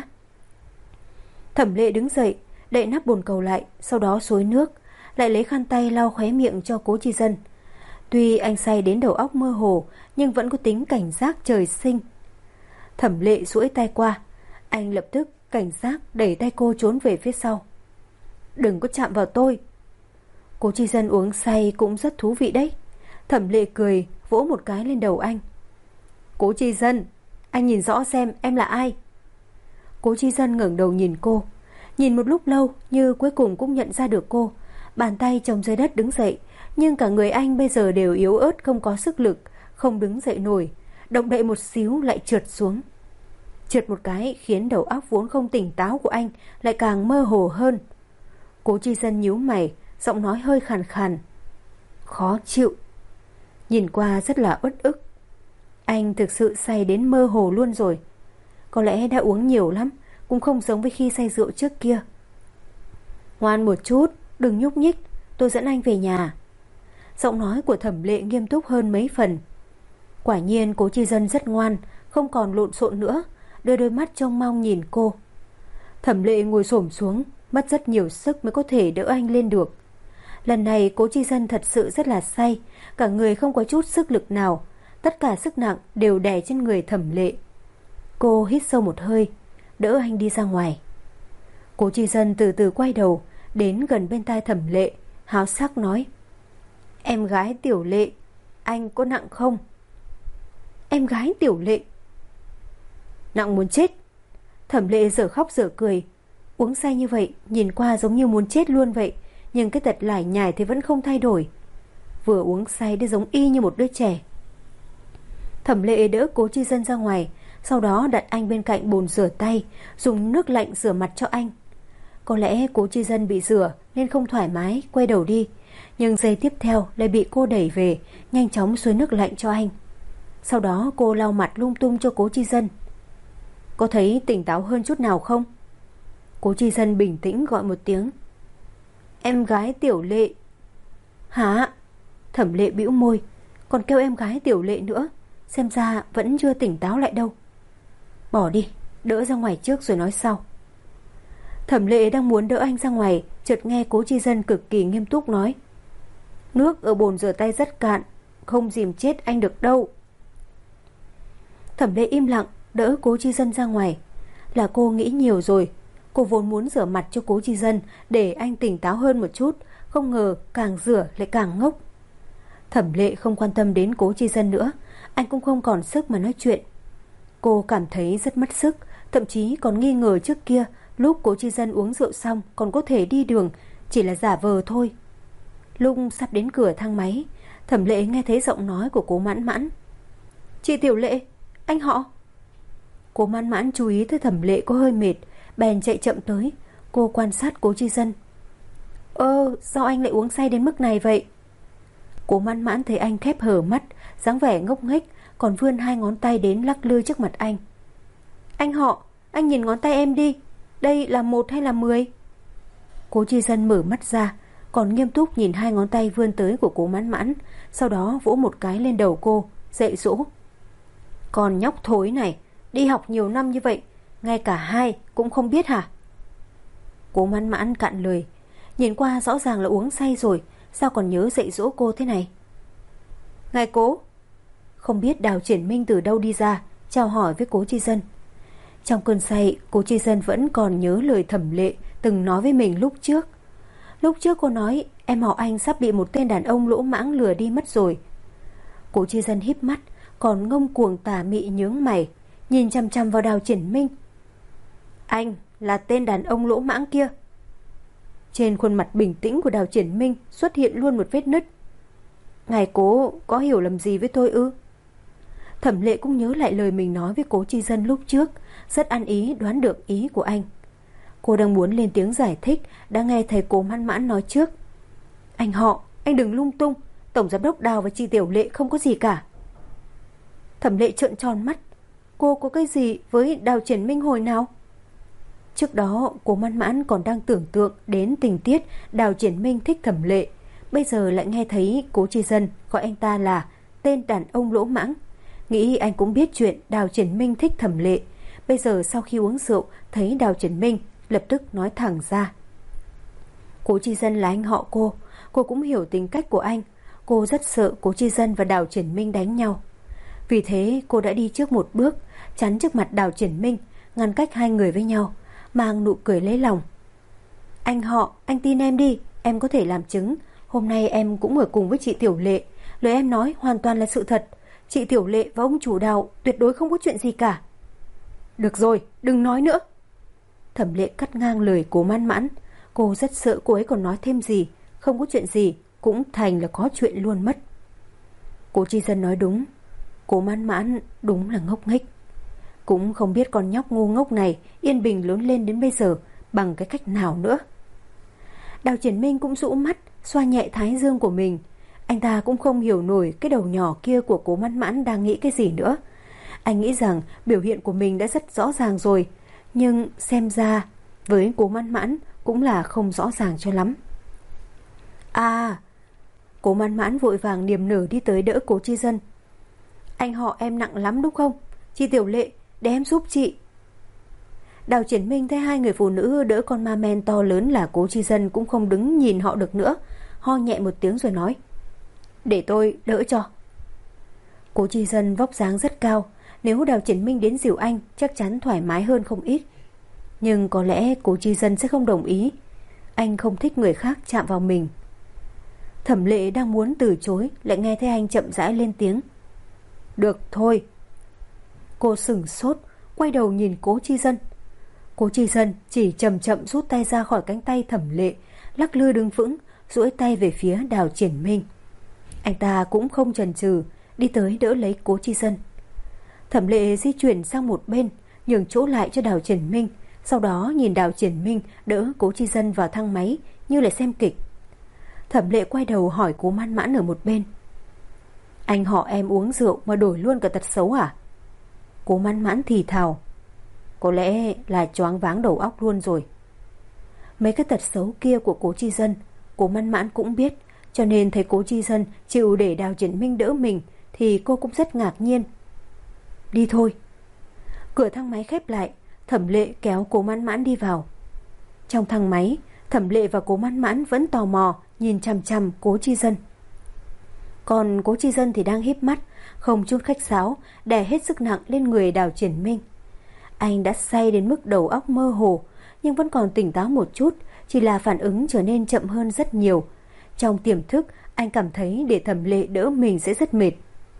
Thẩm Lệ đứng dậy, đậy nắp bồn cầu lại, sau đó xối nước, lại lấy khăn tay lau khóe miệng cho Cố Chi Dân. Tuy anh say đến đầu óc mơ hồ, nhưng vẫn có tính cảnh giác trời sinh. Thẩm Lệ duỗi tay qua, anh lập tức cảnh giác đẩy tay cô trốn về phía sau. Đừng có chạm vào tôi. Cố Chi Dân uống say cũng rất thú vị đấy. Thẩm Lệ cười, vỗ một cái lên đầu anh. Cố Chi Dân, anh nhìn rõ xem em là ai. Cố Chi Dân ngẩng đầu nhìn cô, nhìn một lúc lâu như cuối cùng cũng nhận ra được cô. Bàn tay chồng dưới đất đứng dậy, nhưng cả người anh bây giờ đều yếu ớt, không có sức lực, không đứng dậy nổi, động đậy một xíu lại trượt xuống. Trượt một cái khiến đầu óc vốn không tỉnh táo của anh lại càng mơ hồ hơn. Cố Chi Dân nhíu mày, giọng nói hơi khàn khàn. Khó chịu. Nhìn qua rất là uất ức. Anh thực sự say đến mơ hồ luôn rồi. Có lẽ đã uống nhiều lắm, cũng không giống với khi say rượu trước kia. Ngoan một chút, đừng nhúc nhích, tôi dẫn anh về nhà. Giọng nói của Thẩm Lệ nghiêm túc hơn mấy phần. Quả nhiên Cố Chi Dân rất ngoan, không còn lộn xộn nữa, đưa đôi mắt trông mong nhìn cô. Thẩm Lệ ngồi xổm xuống, mất rất nhiều sức mới có thể đỡ anh lên được. Lần này Cố Chi Dân thật sự rất là say, cả người không có chút sức lực nào, tất cả sức nặng đều đè trên người Thẩm Lệ. Cô hít sâu một hơi, đỡ anh đi ra ngoài. Cố Chi Dân từ từ quay đầu, đến gần bên tai Thẩm Lệ, háo sắc nói: Em gái Tiểu Lệ, anh có nặng không? Em gái Tiểu Lệ? Nặng muốn chết. Thẩm Lệ dở khóc dở cười. Uống say như vậy, nhìn qua giống như muốn chết luôn vậy, nhưng cái tật lải nhải thì vẫn không thay đổi. Vừa uống say đã giống y như một đứa trẻ. Thẩm Lệ đỡ Cố Chi Dân ra ngoài, sau đó đặt anh bên cạnh bồn rửa tay, dùng nước lạnh rửa mặt cho anh. Có lẽ Cố Chi Dân bị rửa nên không thoải mái, quay đầu đi, nhưng giây tiếp theo lại bị cô đẩy về, nhanh chóng xối nước lạnh cho anh. Sau đó cô lau mặt lung tung cho Cố Chi Dân. Có thấy tỉnh táo hơn chút nào không? Cố Chi Dân bình tĩnh gọi một tiếng. Em gái Tiểu Lệ. Hả? Thẩm Lệ bĩu môi, còn kêu em gái Tiểu Lệ nữa, xem ra vẫn chưa tỉnh táo lại đâu. Bỏ đi, đỡ ra ngoài trước rồi nói sau. Thẩm Lệ đang muốn đỡ anh ra ngoài, chợt nghe Cố Chi Dân cực kỳ nghiêm túc nói: Nước ở bồn rửa tay rất cạn, không dìm chết anh được đâu. Thẩm Lệ im lặng đỡ Cố Chi Dân ra ngoài. Là cô nghĩ nhiều rồi. Cô vốn muốn rửa mặt cho Cố Chi Dân để anh tỉnh táo hơn một chút, không ngờ càng rửa lại càng ngốc. Thẩm Lệ không quan tâm đến Cố Chi Dân nữa, anh cũng không còn sức mà nói chuyện. Cô cảm thấy rất mất sức, thậm chí còn nghi ngờ trước kia lúc Cố Chi Dân uống rượu xong còn có thể đi đường, chỉ là giả vờ thôi. Lúc sắp đến cửa thang máy, Thẩm Lệ nghe thấy giọng nói của Cố Mãn Mãn. Chị Tiểu Lệ, anh họ. Cố Mãn Mãn chú ý thấy Thẩm Lệ có hơi mệt, bèn chạy chậm tới. Cô quan sát Cố Chi Dân. Sao anh lại uống say đến mức này vậy? Cố Mãn Mãn thấy anh khép hờ mắt, dáng vẻ ngốc nghếch, còn vươn 2 ngón tay đến lắc lư trước mặt anh. Anh họ, anh nhìn ngón tay em đi, đây là 1 hay là 10? Cố Chi Dân mở mắt ra, còn nghiêm túc nhìn 2 ngón tay vươn tới của Cố Mãn Mãn, sau đó vỗ một cái lên đầu cô, dạy dỗ. Con nhóc thối này, đi học nhiều năm như vậy, ngay cả hai cũng không biết hả? Cố Mãn Mãn cạn lời. Nhìn qua rõ ràng là uống say rồi, sao còn nhớ dạy dỗ cô thế này? Ngài Cố. Không biết Đào Triển Minh từ đâu đi ra, chào hỏi với Cố Chi Dân. Trong cơn say, Cố Chi Dân vẫn còn nhớ lời Thẩm Lệ từng nói với mình lúc trước. Lúc trước cô nói em họ anh sắp bị một tên đàn ông lỗ mãng lừa đi mất rồi. Cố Chi Dân híp mắt, còn ngông cuồng tà mị nhướng mày, nhìn chằm chằm vào Đào Triển Minh. Anh là tên đàn ông lỗ mãng kia. Trên khuôn mặt bình tĩnh của Đào Triển Minh xuất hiện luôn một vết nứt. Ngài Cố có hiểu lầm gì với tôi ư? Thẩm Lệ cũng nhớ lại lời mình nói với Cố Chi Dân lúc trước, rất ăn ý đoán được ý của anh. Cô đang muốn lên tiếng giải thích, đã nghe thầy Cố Mãn Mãn nói trước. Anh họ, anh đừng lung tung, Tổng Giám đốc Đào và chị Tiểu Lệ không có gì cả. Thẩm Lệ trợn tròn mắt. Cô có cái gì với Đào Triển Minh hồi nào? Trước đó Cố Mãn Mãn còn đang tưởng tượng đến tình tiết Đào Triển Minh thích Thẩm Lệ, bây giờ lại nghe thấy Cố Chi Dân gọi anh ta là tên đàn ông lỗ mãng, nghĩ anh cũng biết chuyện Đào Triển Minh thích Thẩm Lệ. Bây giờ sau khi uống rượu thấy Đào Triển Minh, lập tức nói thẳng ra. Cố Chi Dân là anh họ cô cũng hiểu tính cách của anh. Cô rất sợ Cố Chi Dân và Đào Triển Minh đánh nhau. Vì thế cô đã đi trước một bước, chắn trước mặt Đào Triển Minh, ngăn cách hai người với nhau, mang nụ cười lấy lòng. Anh họ, anh tin em đi, em có thể làm chứng. Hôm nay em cũng ở cùng với chị Tiểu Lệ, lời em nói hoàn toàn là sự thật. Chị Tiểu Lệ và ông chủ Đào tuyệt đối không có chuyện gì cả. Được rồi, đừng nói nữa. Thẩm Lệ cắt ngang lời Cố Mãn Mãn. Cô rất sợ cô ấy còn nói thêm gì. Không có chuyện gì cũng thành là có chuyện luôn mất. Cố Chi Dân nói đúng, Cố Mãn Mãn đúng là ngốc nghếch. Cũng không biết con nhóc ngu ngốc này yên bình lớn lên đến bây giờ bằng cái cách nào nữa. Đào Triển Minh cũng rũ mắt, xoa nhẹ thái dương của mình. Anh ta cũng không hiểu nổi cái đầu nhỏ kia của Cố Mãn Mãn đang nghĩ cái gì nữa. Anh nghĩ rằng biểu hiện của mình đã rất rõ ràng rồi, nhưng xem ra với Cố Mãn Mãn cũng là không rõ ràng cho lắm. À, Cố Mãn Mãn vội vàng niềm nở đi tới đỡ Cố Chi Dân. Anh họ em nặng lắm đúng không? Chị Tiểu Lệ, để em giúp chị. Đào Triển Minh thấy hai người phụ nữ đỡ con ma men to lớn là Cố Chi Dân cũng không đứng nhìn họ được nữa, ho nhẹ một tiếng rồi nói. Để tôi đỡ cho. Cố Chi Dân vóc dáng rất cao, nếu Đào Triển Minh đến dìu anh chắc chắn thoải mái hơn không ít. Nhưng có lẽ Cố Chi Dân sẽ không đồng ý. Anh không thích người khác chạm vào mình. Thẩm Lệ đang muốn từ chối, lại nghe thấy anh chậm rãi lên tiếng. Được thôi. Cô sửng sốt, quay đầu nhìn Cố Chi Dân. Cố Chi Dân chỉ chậm chậm rút tay ra khỏi cánh tay Thẩm Lệ, lắc lư đứng vững, duỗi tay về phía Đào Triển Minh. Anh ta cũng không chần chừ, đi tới đỡ lấy Cố Chi Dân. Thẩm Lệ di chuyển sang một bên, nhường chỗ lại cho Đào Triển Minh, sau đó nhìn Đào Triển Minh đỡ Cố Chi Dân vào thang máy như là xem kịch. Thẩm Lệ quay đầu hỏi Cố Mãn Mãn ở một bên. Anh họ em uống rượu mà đổi luôn cả tật xấu à? Cố Mãn Mãn thì thào. Có lẽ là choáng váng đầu óc luôn rồi. Mấy cái tật xấu kia của Cố Chi Dân Cố Mãn Mãn cũng biết, cho nên thấy Cố Chi Dân chịu để Đào Triển Minh đỡ mình thì cô cũng rất ngạc nhiên. Đi thôi. Cửa thang máy khép lại, Thẩm Lệ kéo Cố Mãn Mãn đi vào. Trong thang máy, Thẩm Lệ và Cố Mãn Mãn vẫn tò mò nhìn chằm chằm Cố Chi Dân. Còn Cố Chi Dân thì đang híp mắt, không chút khách sáo, đè hết sức nặng lên người Đào Triển Minh. Anh đã say đến mức đầu óc mơ hồ, nhưng vẫn còn tỉnh táo một chút, chỉ là phản ứng trở nên chậm hơn rất nhiều. Trong tiềm thức, anh cảm thấy để Thẩm Lệ đỡ mình sẽ rất mệt.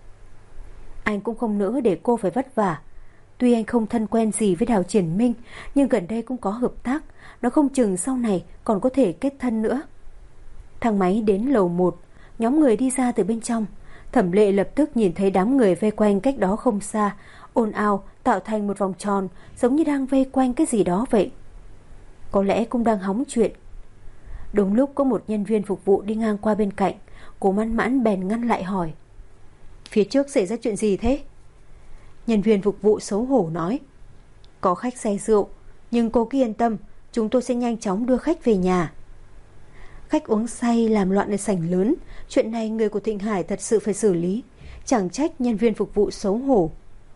Anh cũng không nỡ để cô phải vất vả. Tuy anh không thân quen gì với Đào Triển Minh, nhưng gần đây cũng có hợp tác, nó không chừng sau này còn có thể kết thân nữa. Thang máy đến lầu 1, nhóm người đi ra từ bên trong. Thẩm Lệ lập tức nhìn thấy đám người vây quanh cách đó không xa, ồn ào tạo thành một vòng tròn, giống như đang vây quanh cái gì đó vậy. Có lẽ cũng đang hóng chuyện. Đúng lúc có một nhân viên phục vụ đi ngang qua bên cạnh, Cố Mãn Mãn bèn ngăn lại hỏi. Phía trước xảy ra chuyện gì thế? Nhân viên phục vụ xấu hổ nói. Có khách say rượu, nhưng cô cứ yên tâm, chúng tôi sẽ nhanh chóng đưa khách về nhà. Khách uống say làm loạn ở sảnh lớn, chuyện này người của Thịnh Hải thật sự phải xử lý. Chẳng trách nhân viên phục vụ xấu hổ.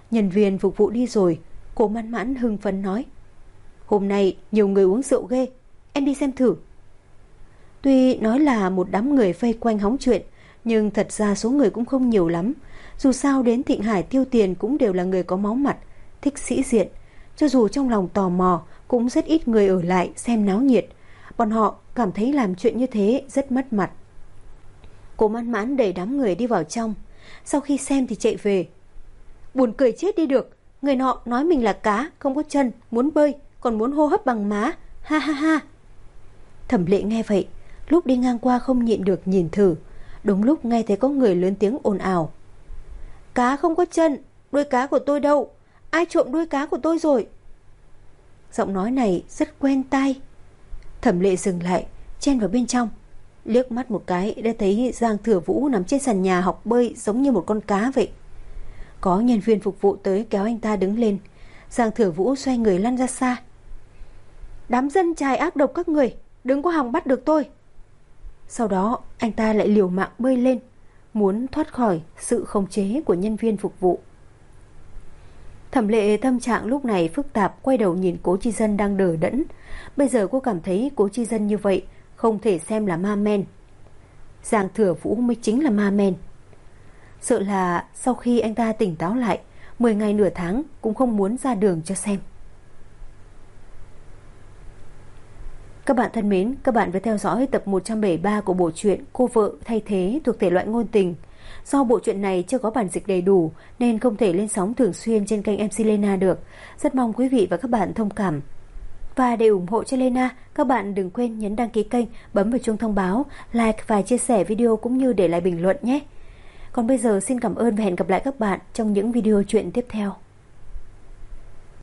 Nhân viên phục vụ đi rồi, Cố Mãn Mãn hưng phấn nói: "Hôm nay nhiều người uống rượu ghê, em đi xem thử." Tuy nói là một đám người vây quanh hóng chuyện, nhưng thật ra số người cũng không nhiều lắm. Dù sao đến Thịnh Hải tiêu tiền cũng đều là người có máu mặt, thích sĩ diện. Cho dù trong lòng tò mò, cũng rất ít người ở lại xem náo nhiệt. Bọn họ cảm thấy làm chuyện như thế rất mất mặt. Cố Mãn Mãn đẩy đám người đi vào trong. Sau khi xem thì chạy về. Buồn cười chết đi được. Người nọ nói mình là cá, không có chân, muốn bơi, còn muốn hô hấp bằng má. Ha ha ha. Thẩm Lệ nghe vậy, lúc đi ngang qua không nhịn được nhìn thử. Đúng lúc nghe thấy có người lớn tiếng ồn ào: "Cá không có chân, đuôi cá của tôi đâu? Ai trộm đuôi cá của tôi rồi?" Giọng nói này rất quen tai. Thẩm Lệ dừng lại, chen vào bên trong. Liếc mắt một cái đã thấy Giang Thừa Vũ nằm trên sàn nhà học bơi giống như một con cá vậy. Có nhân viên phục vụ tới kéo anh ta đứng lên. Giang Thừa Vũ xoay người lăn ra xa. "Đám dân trai ác độc các người, đừng có hòng bắt được tôi." Sau đó anh ta lại liều mạng bơi lên, muốn thoát khỏi sự khống chế của nhân viên phục vụ. Thẩm Lệ tâm trạng lúc này phức tạp, quay đầu nhìn Cố Chi Dân đang đờ đẫn. Bây giờ cô cảm thấy Cố Chi Dân như vậy không thể xem là ma men. Giang Thừa Vũ mới chính là ma men. Sợ là sau khi anh ta tỉnh táo lại, 10 ngày nửa tháng cũng không muốn ra đường cho xem. Các bạn thân mến, các bạn vừa theo dõi tập 173 của bộ truyện Cô Vợ Thay Thế thuộc thể loại ngôn tình. Do bộ truyện này chưa có bản dịch đầy đủ nên không thể lên sóng thường xuyên trên kênh MC Lena được. Rất mong quý vị và các bạn thông cảm. Và để ủng hộ cho Lena, các bạn đừng quên nhấn đăng ký kênh, bấm vào chuông thông báo, like và chia sẻ video cũng như để lại bình luận nhé. Còn bây giờ xin cảm ơn và hẹn gặp lại các bạn trong những video truyện tiếp theo.